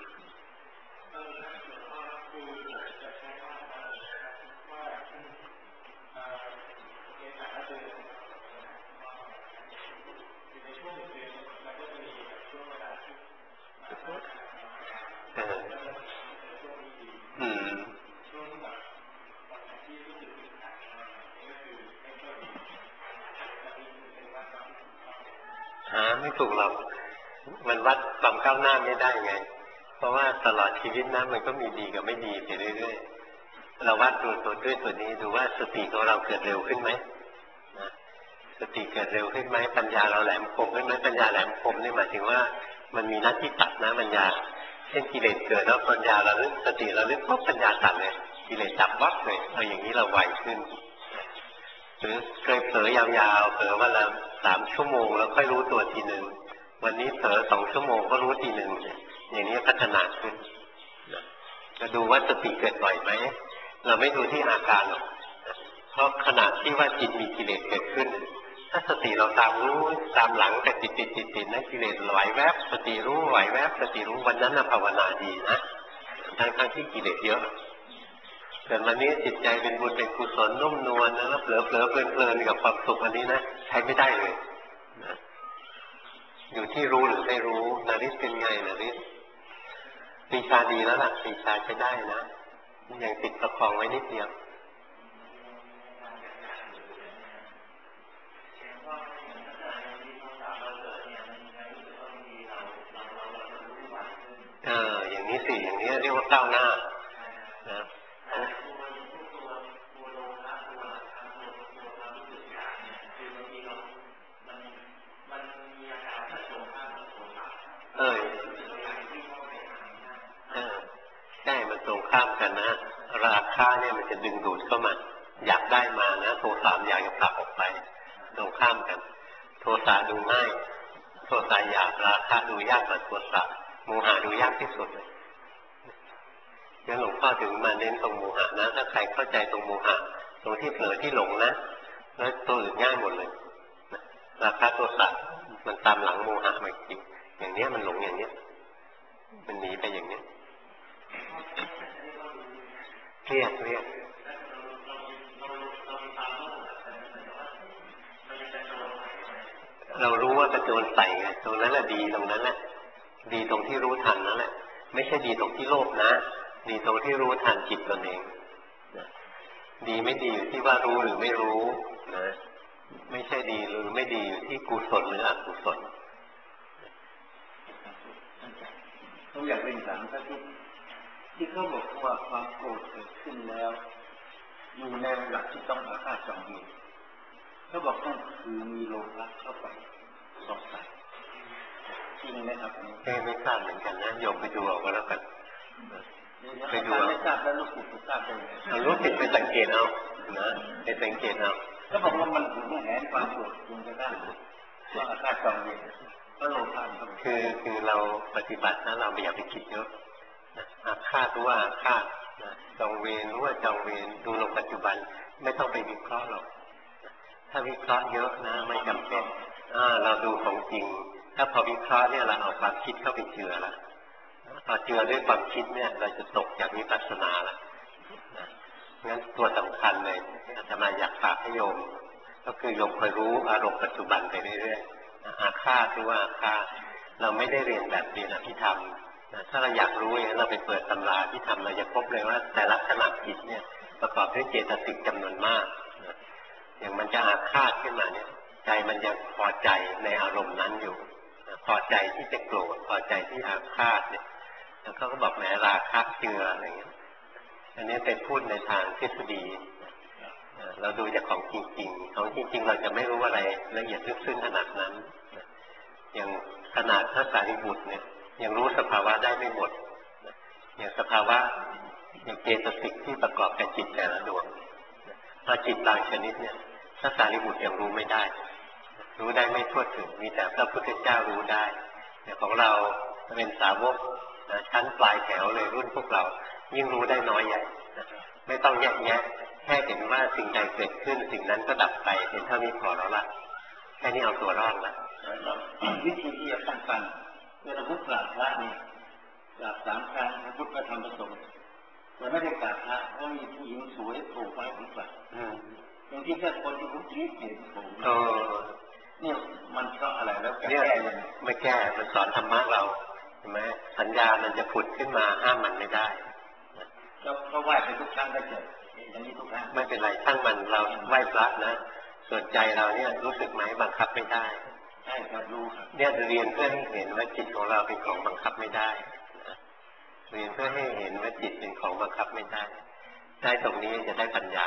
ไม่ถูกหรอกมันวัดความก้าวหน้าไม่ได้ไงเพราะว่าตลอดชีวิตนะมันก็มีดีกับไม่ดีไปเรื่อยๆเราวัดดูตัวด้วยตัวนี้ดูว่าสติของเราเกิดเร็วขึ้นไหมสติเกิดเร็วขึ้นไหมปัญญาเราแหลมคมขึ้นไหมปัญญาแหลมคมนี่หมายถึงว่ามันมีหน้าที่ตัดนะปัญญาเช่นกิเลสเกิดแล้วปัญญาเราลึกสติเราลึกปุ๊บปัญญาตัดเลยกิเลสจับวัดเลยเอาอย่างนี้เราไวขึ้นหรือเคยเผลอยาวๆเผลอวันละ3 ชั่วโมงแล้วค่อยรู้ตัวทีหนึ่งวันนี้เผลอ2 ชั่วโมงก็รู้ทีหนึ่งอย่างนี้พัฒนาขึ้นจะดูว่าสติเกิดบ่อยไหมเราไม่ดูที่อาการหรอกเพราะขณะที่ว่าจิตมีกิเลสเกิดขึ้นถ้าสติเราตามรู้ตามหลังแต่ติดนะกิเลสไหวแวบสติรู้ไหวแวบสติรู้วันนั้นภาวนาดีนะทั้งที่กิเลสเยอะแต่วันนี้จิตใจเป็นบุญเป็นกุศลนุ่มนวลนะแล้วเผลอเพลินกับความสุขอันนี้นะใช้ไม่ได้เลยนะอยู่ที่รู้หรือไม่รู้นาริสเป็นไงนาริสปีชาดีแล้วล่ะปีชาใช้ได้นะยังติดประคองไว้นิดเดียวอย่างนี้สิอย่างนี้เรียกว่าก้าวหน้านะใช่มันตรงข้ามกันนะราคะเนี่ยมันจะดึงดูดเข้ามาอยากได้มานะโทสะอยากจะผลักออกไปตรงข้ามกันโทสะดูง่ายโทสะอยากราคะดูยากกว่าโทสะโมหะดูยากที่สุดเลยงั้นหลวงพ่อถึงมาเน้นตรงโมหะนะถ้าใครเข้าใจตรงโมหะตรงที่เผลอที่หลงนะแล้วตัวอื่นง่ายหมดเลยราคะโทสะมันตามหลังโมหะมาจริงอย่างนี้มันหลงอย่างนี้มันหนีไปอย่างนี้เรียกเรารู้ว่ากระโจนใส่ไงตรงนั้นแหละดีตรงนั้นแหละดีตรงที่รู้ทันนั่นแหละไม่ใช่ดีตรงที่โลภนะดีตรงที่รู้ทันจิตตนเองดีไม่ดีอยู่ที่ว่ารู้หรือไม่รู้นะไม่ใช่ดีหรือไม่ดีอยู่ที่กุศลหรืออกุศลผมอยากเรียนถามท่านที่เขาบอกว่าความโกรธเกิดขึ้นแล้วอยู่ในหลักที่ต้องอาฆาตจองเวรเขาบอกนั่นคือมีโลภะเข้าไปสอดใส่จริงไหมครับไม่ทราบเหมือนกันนะโยมไปดูเอาก็แล้วกันไปดูไม่ทราบแล้วลูกศิษย์ทราบได้ไงลูกศิษย์ไปสังเกตเอานะไปสังเกตเอาแล้วบอกว่ามันถึงแหนความโกรธจริงจะได้ว่าอาฆาตจองเวรก็โลภะคือเราปฏิบัตินะเราไม่อยากไปคิดเยอะอาฆาตรู้ว่าอาฆาตจองเวรรู้ว่าจองเวรดูลงปัจจุบันไม่ต้องไปวิเคราะห์หรอกถ้าวิเคราะห์เยอะนะไม่จำเป็นเราดูของจริงถ้าพอวิเคราะห์เนี่ยเราเอาความคิดเข้าไปเจือละพอเจือด้วยความคิดเนี่ยเราจะตกจากวิปัสสนาละงั้นตัวสำคัญเลยอาตมาอยากฝากให้โยมก็คือโยมคอยรู้อารมณ์ปัจจุบันไปเรื่อยๆอาฆาตรู้ว่าอาฆาตเราไม่ได้เรียนแบบเรียนอภิธรรมถ้าเราอยากรู้อย่างนั้นเราไปเปิดตำราที่ทำเราจะพบเลยว่าแต่ละขณะจิตเนี่ยประกอบด้วยเจตสิกจำนวนมากอย่างมันจะอาฆาตขึ้นมาเนี่ยใจมันยังพอใจในอารมณ์นั้นอยู่พอใจที่จะโกรธพอใจที่อาฆาตเนี่ยแล้วเขาก็บอกแหมราคะเจืออะไรเงี้ยอันนี้เป็นพูดในทางทฤษฎีเราดูจากของจริงๆของจริงๆเราจะไม่รู้อะไรละเอียดลึกซึ้งขนาดนั้นอย่างขนาดพระสารีบุตรเนี่ยยังรู้สภาวะได้ไม่หมดอย่างสภาวะอย่างเจตสิกที่ประกอบกับจิตแต่ละดวงพอจิตบางชนิดเนี่ยพระสารีบุตรยังรู้ไม่ได้รู้ได้ไม่ทั่วถึงมีแต่พระพุทธเจ้ารู้ได้แต่ของเราเป็นสาวกชั้นปลายแถวเลยรุ่นพวกเรายิ่งรู้ได้น้อยใหญ่ไม่ต้องแยกแยะแค่เห็นว่าสิ่งใดเกิดขึ้นสิ่งนั้นก็ดับไปเห็นเท่านี้พอแล้วละแค่นี้เอาตัวรอดละวิธีที่จะป้องกันเวลาพุทธกราบพระนี่กราบ3 ครั้งพระพุทธพระธรรมพระสงฆ์แต่ไม่ได้กราบพระเพราะมีผู้หญิงสวยโผล่ไปผมกราบอย่างที่แค่คนที่ผมคิดเห็นผมเนี่ยมันเพราะอะไรแล้วแก้ยังไม่แก้มันสอนธรรมะเราใช่ไหมสัญญามันจะผุดขึ้นมาห้ามมันไม่ได้ก็ไหว้ไปทุกครั้งก็เจออย่างนี้ทุกครั้งไม่เป็นไรช่างมันเราไหว้พระนะส่วนใจเราเนี่ยรู้สึกไหมบังคับไม่ได้ใช่ครับรู้ครับเนี่ยเรียนเพื่อให้เห็นว่าจิตของเราเป็นของบังคับไม่ได้เรียนเพื่อให้เห็นว่าจิตเป็นของบังคับไม่ได้ได้ตรงนี้จะได้ปัญญา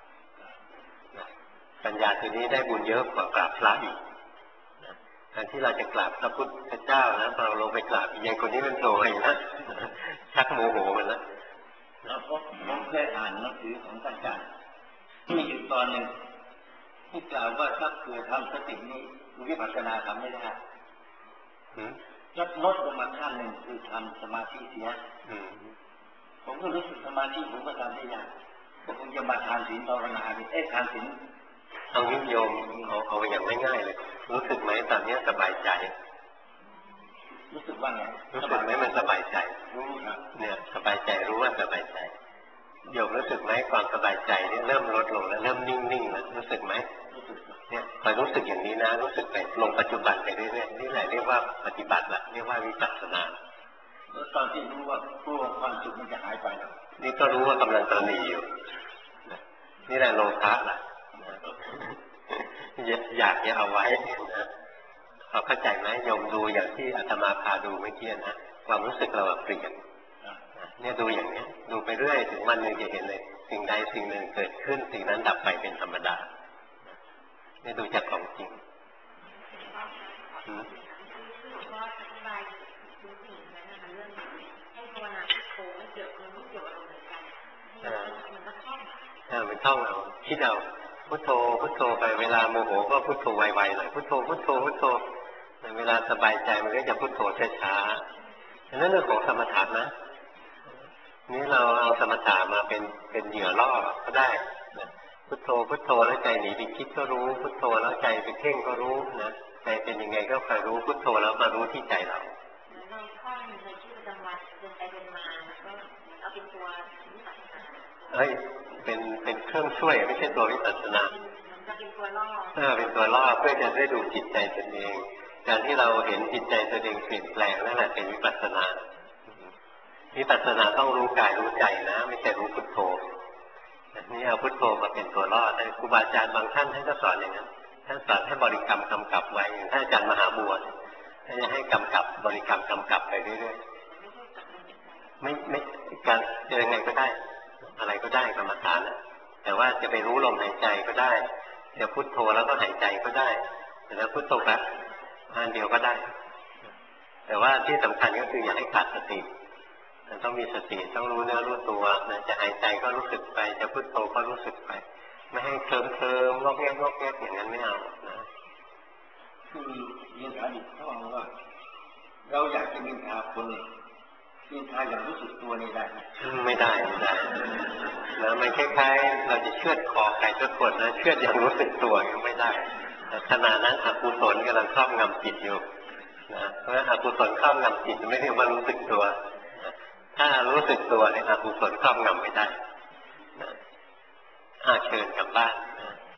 ปัญญาตัวนี้ได้บุญเยอะกว่ากราบพระอีกการที่เราจะกราบพระพุทธเจ้านะเราลงไปกราบยายคนนี้มันโผล่อีกนะชักโมโหมันแล้วผมเคยอ่านหนังสือของท่านอาจารย์มีอยู่ตอนหนึ่งที่กล่าวว่าถ้าเกิดทำสตินี้วิปัสสนาทำไม่ได้ลดลงมาขั้นหนึ่งคือทำสมาธิเสียผมก็รู้สึกสมาธิผมก็ทำได้ยากก็คงจะมาทานศีลภาวนาทานศีลเอานิยมเอาอย่างง่ายๆเลยรู้สึกไหมตอนนี้สบายใจรู้สึกว่าไงรู้สึกไหมมันสบายใจรู้ครับเนี่ยสบายใจรู้ว่าสบายใจโยมรู้สึกไหมความสบายใจเนี่ยเริ่มลดลงแล้วเริ่มนิ่งๆแล้วรู้สึกไหมเนี่ยคอยรู้สึกอย่างนี้นะรู้สึกไปลงปัจจุบันไปเรื่อยๆนี่แหละเรียกว่าปฏิบัติละเรียกว่าวิปัสสนาแล้วตอนที่รู้ว่ากลัวความสุขมันจะหายไปนี่ก็รู้ว่ากำลังตระหนี่อยู่นี่แหละโลภะล่ะอยากจะเอาไว้นะเข้าใจไหมโยมดูอย่างที่อาตมาพาดูเมื่อกี้นะความรู้สึกเราเปลี่ยนเนี่ยดูอย่างนี้ดูไปเรื่อยถึงวันหนึ่งจะเห็นเลยสิ่งใดสิ่งหนึ่งเกิดขึ้นสิ่งนั้นดับไปเป็นธรรมดาเนี่ยดูจากของจริงมันท่องเอาคิดเอาพุทโธพุทโธไปเวลาโมโหก็พุทโธไวๆหน่อยพุทโธพุทโธพุทโธเวลาสบายใจมันก็จะพุทโธช้าๆนั่นเรื่องของสมถะนะนี่เราเอาสมถะมาเป็นเหยื่อล่อก็ได้พุทโธพุทโธแล้วใจหนีไปคิดก็รู้พุทโธแล้วใจไปเพ่งก็รู้นะใจเป็นยังไงก็คอยรู้พุทโธแล้วมารู้ที่ใจเราในข้อในชีวิตประจำวันเดินไปเดินมาก็เอาเป็นตัววิปัสสนาเป็นเครื่องช่วยไม่ใช่ตัววิปัสสนาจะเป็นตัวล่อเป็นตัวล่อเพื่อจะได้ดูจิตใจตนเองการที่เราเห็นจิตใจตัวเองเปลี่ยนแปลงนั่นแหละเป็นวิปัสสนาวิปัสสนาต้องรู้กายรู้ใจนะไม่ใช่รู้พุทโธนี่เอาพุทโธมาเป็นตัวล่อแต่ครูบาอาจารย์บางท่านท่านก็สอนอย่างนั้นท่านสอนให้บริกรรมกำกับไว้อย่างท่านอาจารย์มหาบัวท่านจะให้กำกับบริกรรมกำกับไปเรื่อยๆไม่การจะยังไงก็ได้อะไรก็ได้กรรมฐานนะแต่ว่าจะไปรู้ลมหายใจก็ได้จะพุทโธแล้วก็หายใจก็ได้แล้วพุทโธแบบอันเดียวก็ได้แต่ว่าที่สำคัญก็คืออย่าให้ขาดสติมันต้องมีสติต้องรู้เนื้อรู้ตัวจะหายใจก็รู้สึกไปจะพุทโธก็รู้สึกไปไม่ให้เคลิ้มงอกแงกงอกแงกอย่างนั้นไม่เอานะคือยินดีเขาบอกว่าเราอยากจะนินทาคนนินทาอย่างรู้สึกตัวนี่ได้ไม่ได้แล้วมันคล้ายๆเราจะเชือดคอใครสักคนนะเชือดอย่างรู้สึกตัวยังไม่ได้แต่ขณะนั้นอกุศลกำลังครอบงำจิตอยู่นะเพราะอกุศลครอบงำจิตไม่เรียกว่ารู้สึกตัวถ้ารู้สึกตัวเนี่ยอกุศลครอบงำไม่ได้เชิญกลับบ้าน